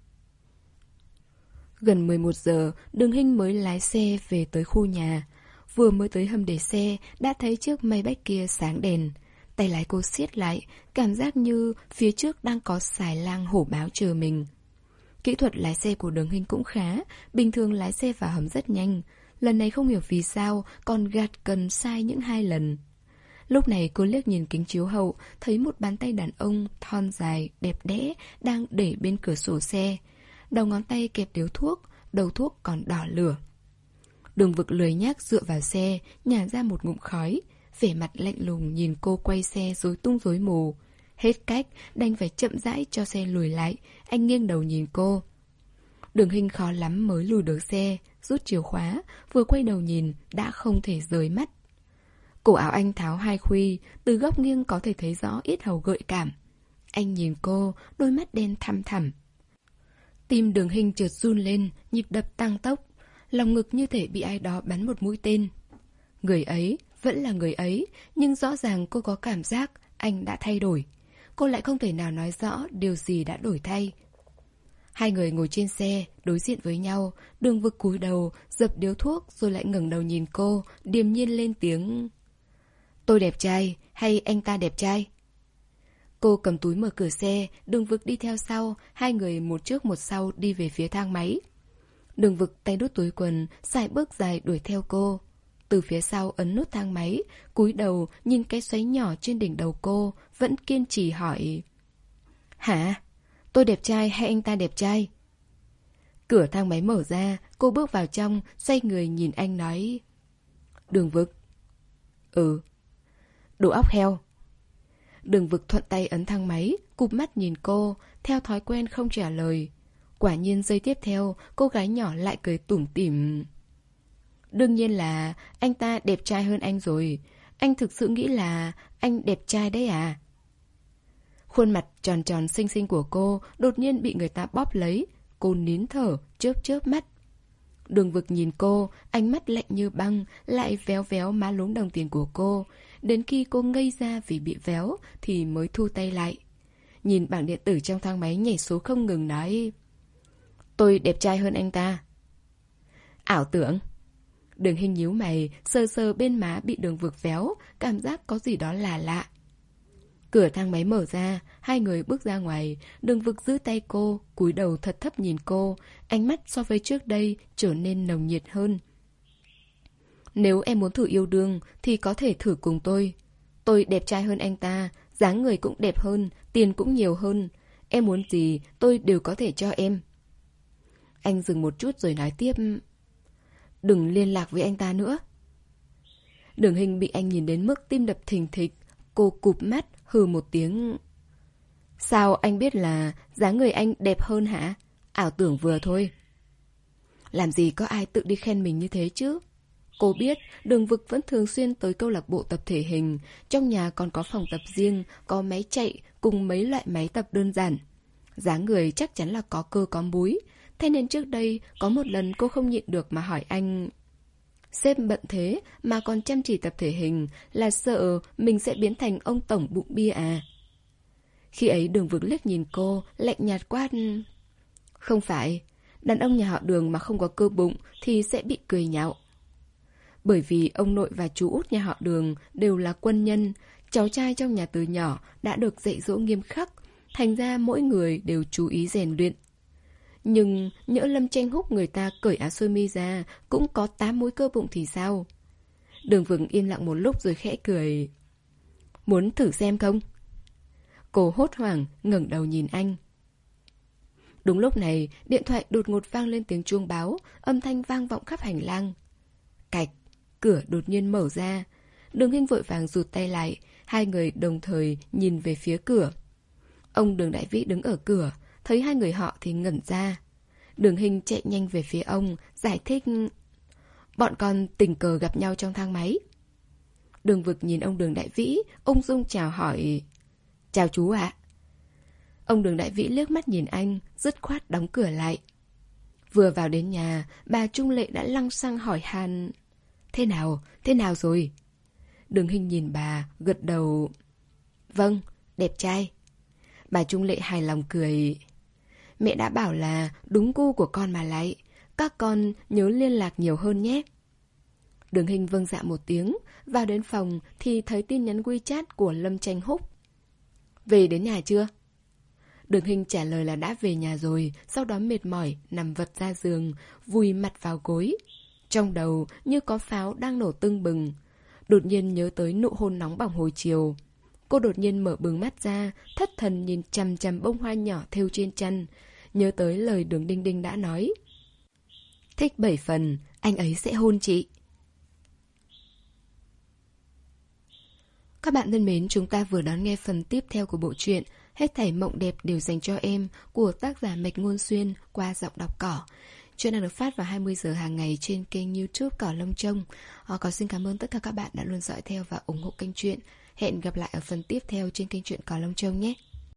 Gần mười một giờ, Đường Hinh mới lái xe về tới khu nhà. Vừa mới tới hầm để xe, đã thấy chiếc Maybach kia sáng đèn. Tay lái cô siết lại, cảm giác như phía trước đang có xài lang hổ báo chờ mình. Kỹ thuật lái xe của Đường Hinh cũng khá, bình thường lái xe vào hầm rất nhanh. Lần này không hiểu vì sao, còn gạt cần sai những hai lần. Lúc này cô liếc nhìn kính chiếu hậu, thấy một bàn tay đàn ông thon dài, đẹp đẽ đang để bên cửa sổ xe. Đầu ngón tay kẹp điếu thuốc, đầu thuốc còn đỏ lửa. Đường Vực lười nhác dựa vào xe, nhả ra một ngụm khói, vẻ mặt lạnh lùng nhìn cô quay xe rối tung rối mù. Hết cách, đành phải chậm rãi cho xe lùi lại, anh nghiêng đầu nhìn cô. Đường Hinh khó lắm mới lùi được xe, rút chìa khóa, vừa quay đầu nhìn, đã không thể rời mắt. Cổ áo anh tháo hai khuy, từ góc nghiêng có thể thấy rõ yết hầu gợi cảm. Anh nhìn cô, đôi mắt đen thăm thẳm. Tim Đường Hinh chợt run lên, nhịp đập tăng tốc, lòng ngực như thể bị ai đó bắn một mũi tên. Người ấy, vẫn là người ấy, nhưng rõ ràng cô có cảm giác anh đã thay đổi. Cô lại không thể nào nói rõ điều gì đã đổi thay. Hai người ngồi trên xe, đối diện với nhau, Đường Vực cúi đầu, dập điếu thuốc rồi lại ngẩng đầu nhìn cô, điềm nhiên lên tiếng. Tôi đẹp trai hay anh ta đẹp trai? Cô cầm túi mở cửa xe, Đường Vực đi theo sau, hai người một trước một sau đi về phía thang máy. Đường Vực tay đút túi quần, sải bước dài đuổi theo cô. Từ phía sau ấn nút thang máy, cúi đầu nhìn cái xoáy nhỏ trên đỉnh đầu cô, vẫn kiên trì hỏi. Hả? Tôi đẹp trai hay anh ta đẹp trai? Cửa thang máy mở ra, cô bước vào trong, xoay người nhìn anh nói. Đường Vực. Ừ. Đồ óc heo. Đường Vực thuận tay ấn thang máy, cụp mắt nhìn cô, theo thói quen không trả lời. Quả nhiên giây tiếp theo, cô gái nhỏ lại cười tủm tỉm. Đương nhiên là anh ta đẹp trai hơn anh rồi. Anh thực sự nghĩ là anh đẹp trai đấy à? Khuôn mặt tròn tròn xinh xinh của cô đột nhiên bị người ta bóp lấy. Cô nín thở, chớp chớp mắt. Đường Vực nhìn cô, ánh mắt lạnh như băng, lại véo véo má lúm đồng tiền của cô. Đến khi cô ngây ra vì bị véo thì mới thu tay lại. Nhìn bảng điện tử trong thang máy nhảy số không ngừng nói. Tôi đẹp trai hơn anh ta. Ảo tưởng. Đường Hinh nhíu mày, sờ sờ bên má bị Đường Vực véo, cảm giác có gì đó là lạ. Cửa thang máy mở ra, hai người bước ra ngoài, Đường Vực giữ tay cô, cúi đầu thật thấp nhìn cô, ánh mắt so với trước đây trở nên nồng nhiệt hơn. Nếu em muốn thử yêu đương thì có thể thử cùng tôi. Tôi đẹp trai hơn anh ta, dáng người cũng đẹp hơn, tiền cũng nhiều hơn. Em muốn gì tôi đều có thể cho em. Anh dừng một chút rồi nói tiếp. Đừng liên lạc với anh ta nữa. Đường Hinh bị anh nhìn đến mức tim đập thình thịch. Cô cụp mắt, hừ một tiếng. Sao anh biết là dáng người anh đẹp hơn hả? Ảo tưởng vừa thôi. Làm gì có ai tự đi khen mình như thế chứ? Cô biết Đường Vực vẫn thường xuyên tới câu lạc bộ tập thể hình. Trong nhà còn có phòng tập riêng, có máy chạy cùng mấy loại máy tập đơn giản. Dáng người chắc chắn là có cơ có múi. Thế nên trước đây có một lần cô không nhịn được mà hỏi anh. Sếp bận thế mà còn chăm chỉ tập thể hình, là sợ mình sẽ biến thành ông tổng bụng bia à? Khi ấy Đường Vực liếc nhìn cô, lạnh nhạt quát. Không phải, đàn ông nhà họ Đường mà không có cơ bụng thì sẽ bị cười nhạo. Bởi vì ông nội và chú út nhà họ Đường đều là quân nhân, Cháu trai trong nhà từ nhỏ đã được dạy dỗ nghiêm khắc, thành ra mỗi người đều chú ý rèn luyện. Nhưng nhỡ Lâm Tranh Húc người ta cởi áo sơ mi ra cũng có tám múi cơ bụng thì sao? Đường Vực yên lặng một lúc rồi khẽ cười. Muốn thử xem không? Cô hốt hoảng ngẩng đầu nhìn anh. Đúng lúc này, điện thoại đột ngột vang lên tiếng chuông báo, âm thanh vang vọng khắp hành lang. Cạch, cửa đột nhiên mở ra. Đường Hinh vội vàng rụt tay lại, hai người đồng thời nhìn về phía cửa. Ông Đường Đại Vĩ đứng ở cửa, thấy hai người họ thì ngẩn ra. Đường Hinh chạy nhanh về phía ông, giải thích. Bọn con tình cờ gặp nhau trong thang máy. Đường Vực nhìn ông Đường Đại Vĩ, ung dung chào hỏi. Chào chú ạ. Ông Đường Đại Vĩ liếc mắt nhìn anh, dứt khoát đóng cửa lại. Vừa vào đến nhà, bà Trung Lệ đã lăng xăng hỏi han. Thế nào, thế nào rồi? Đường Hinh nhìn bà, gật đầu. Vâng, đẹp trai. Bà Trung Lệ hài lòng cười. Mẹ đã bảo là đúng gu của con mà lại. Các con nhớ liên lạc nhiều hơn nhé. Đường Hinh vâng dạ một tiếng. Vào đến phòng thì thấy tin nhắn WeChat của Lâm Tranh Húc. Về đến nhà chưa? Đường Hinh trả lời là đã về nhà rồi. Sau đó mệt mỏi nằm vật ra giường, vùi mặt vào gối. Trong đầu như có pháo đang nổ tưng bừng. Đột nhiên nhớ tới nụ hôn nóng bỏng hồi chiều. Cô đột nhiên mở bừng mắt ra, thất thần nhìn chằm chằm bông hoa nhỏ thêu trên chăn. Nhớ tới lời Đường Đinh Đinh đã nói. Thích bảy phần, anh ấy sẽ hôn chị. Các bạn thân mến, chúng ta vừa đón nghe phần tiếp theo của bộ truyện Hết thảy mộng đẹp đều dành cho em của tác giả Mạch Ngôn Xuyên qua giọng đọc Cỏ. Chuyện đang được phát vào hai mươi giờ hàng ngày trên kênh YouTube Cỏ Lông Trông. À, có xin cảm ơn tất cả các bạn đã luôn dõi theo và ủng hộ kênh truyện. Hẹn gặp lại ở phần tiếp theo trên kênh truyện Cỏ Lông Trông nhé.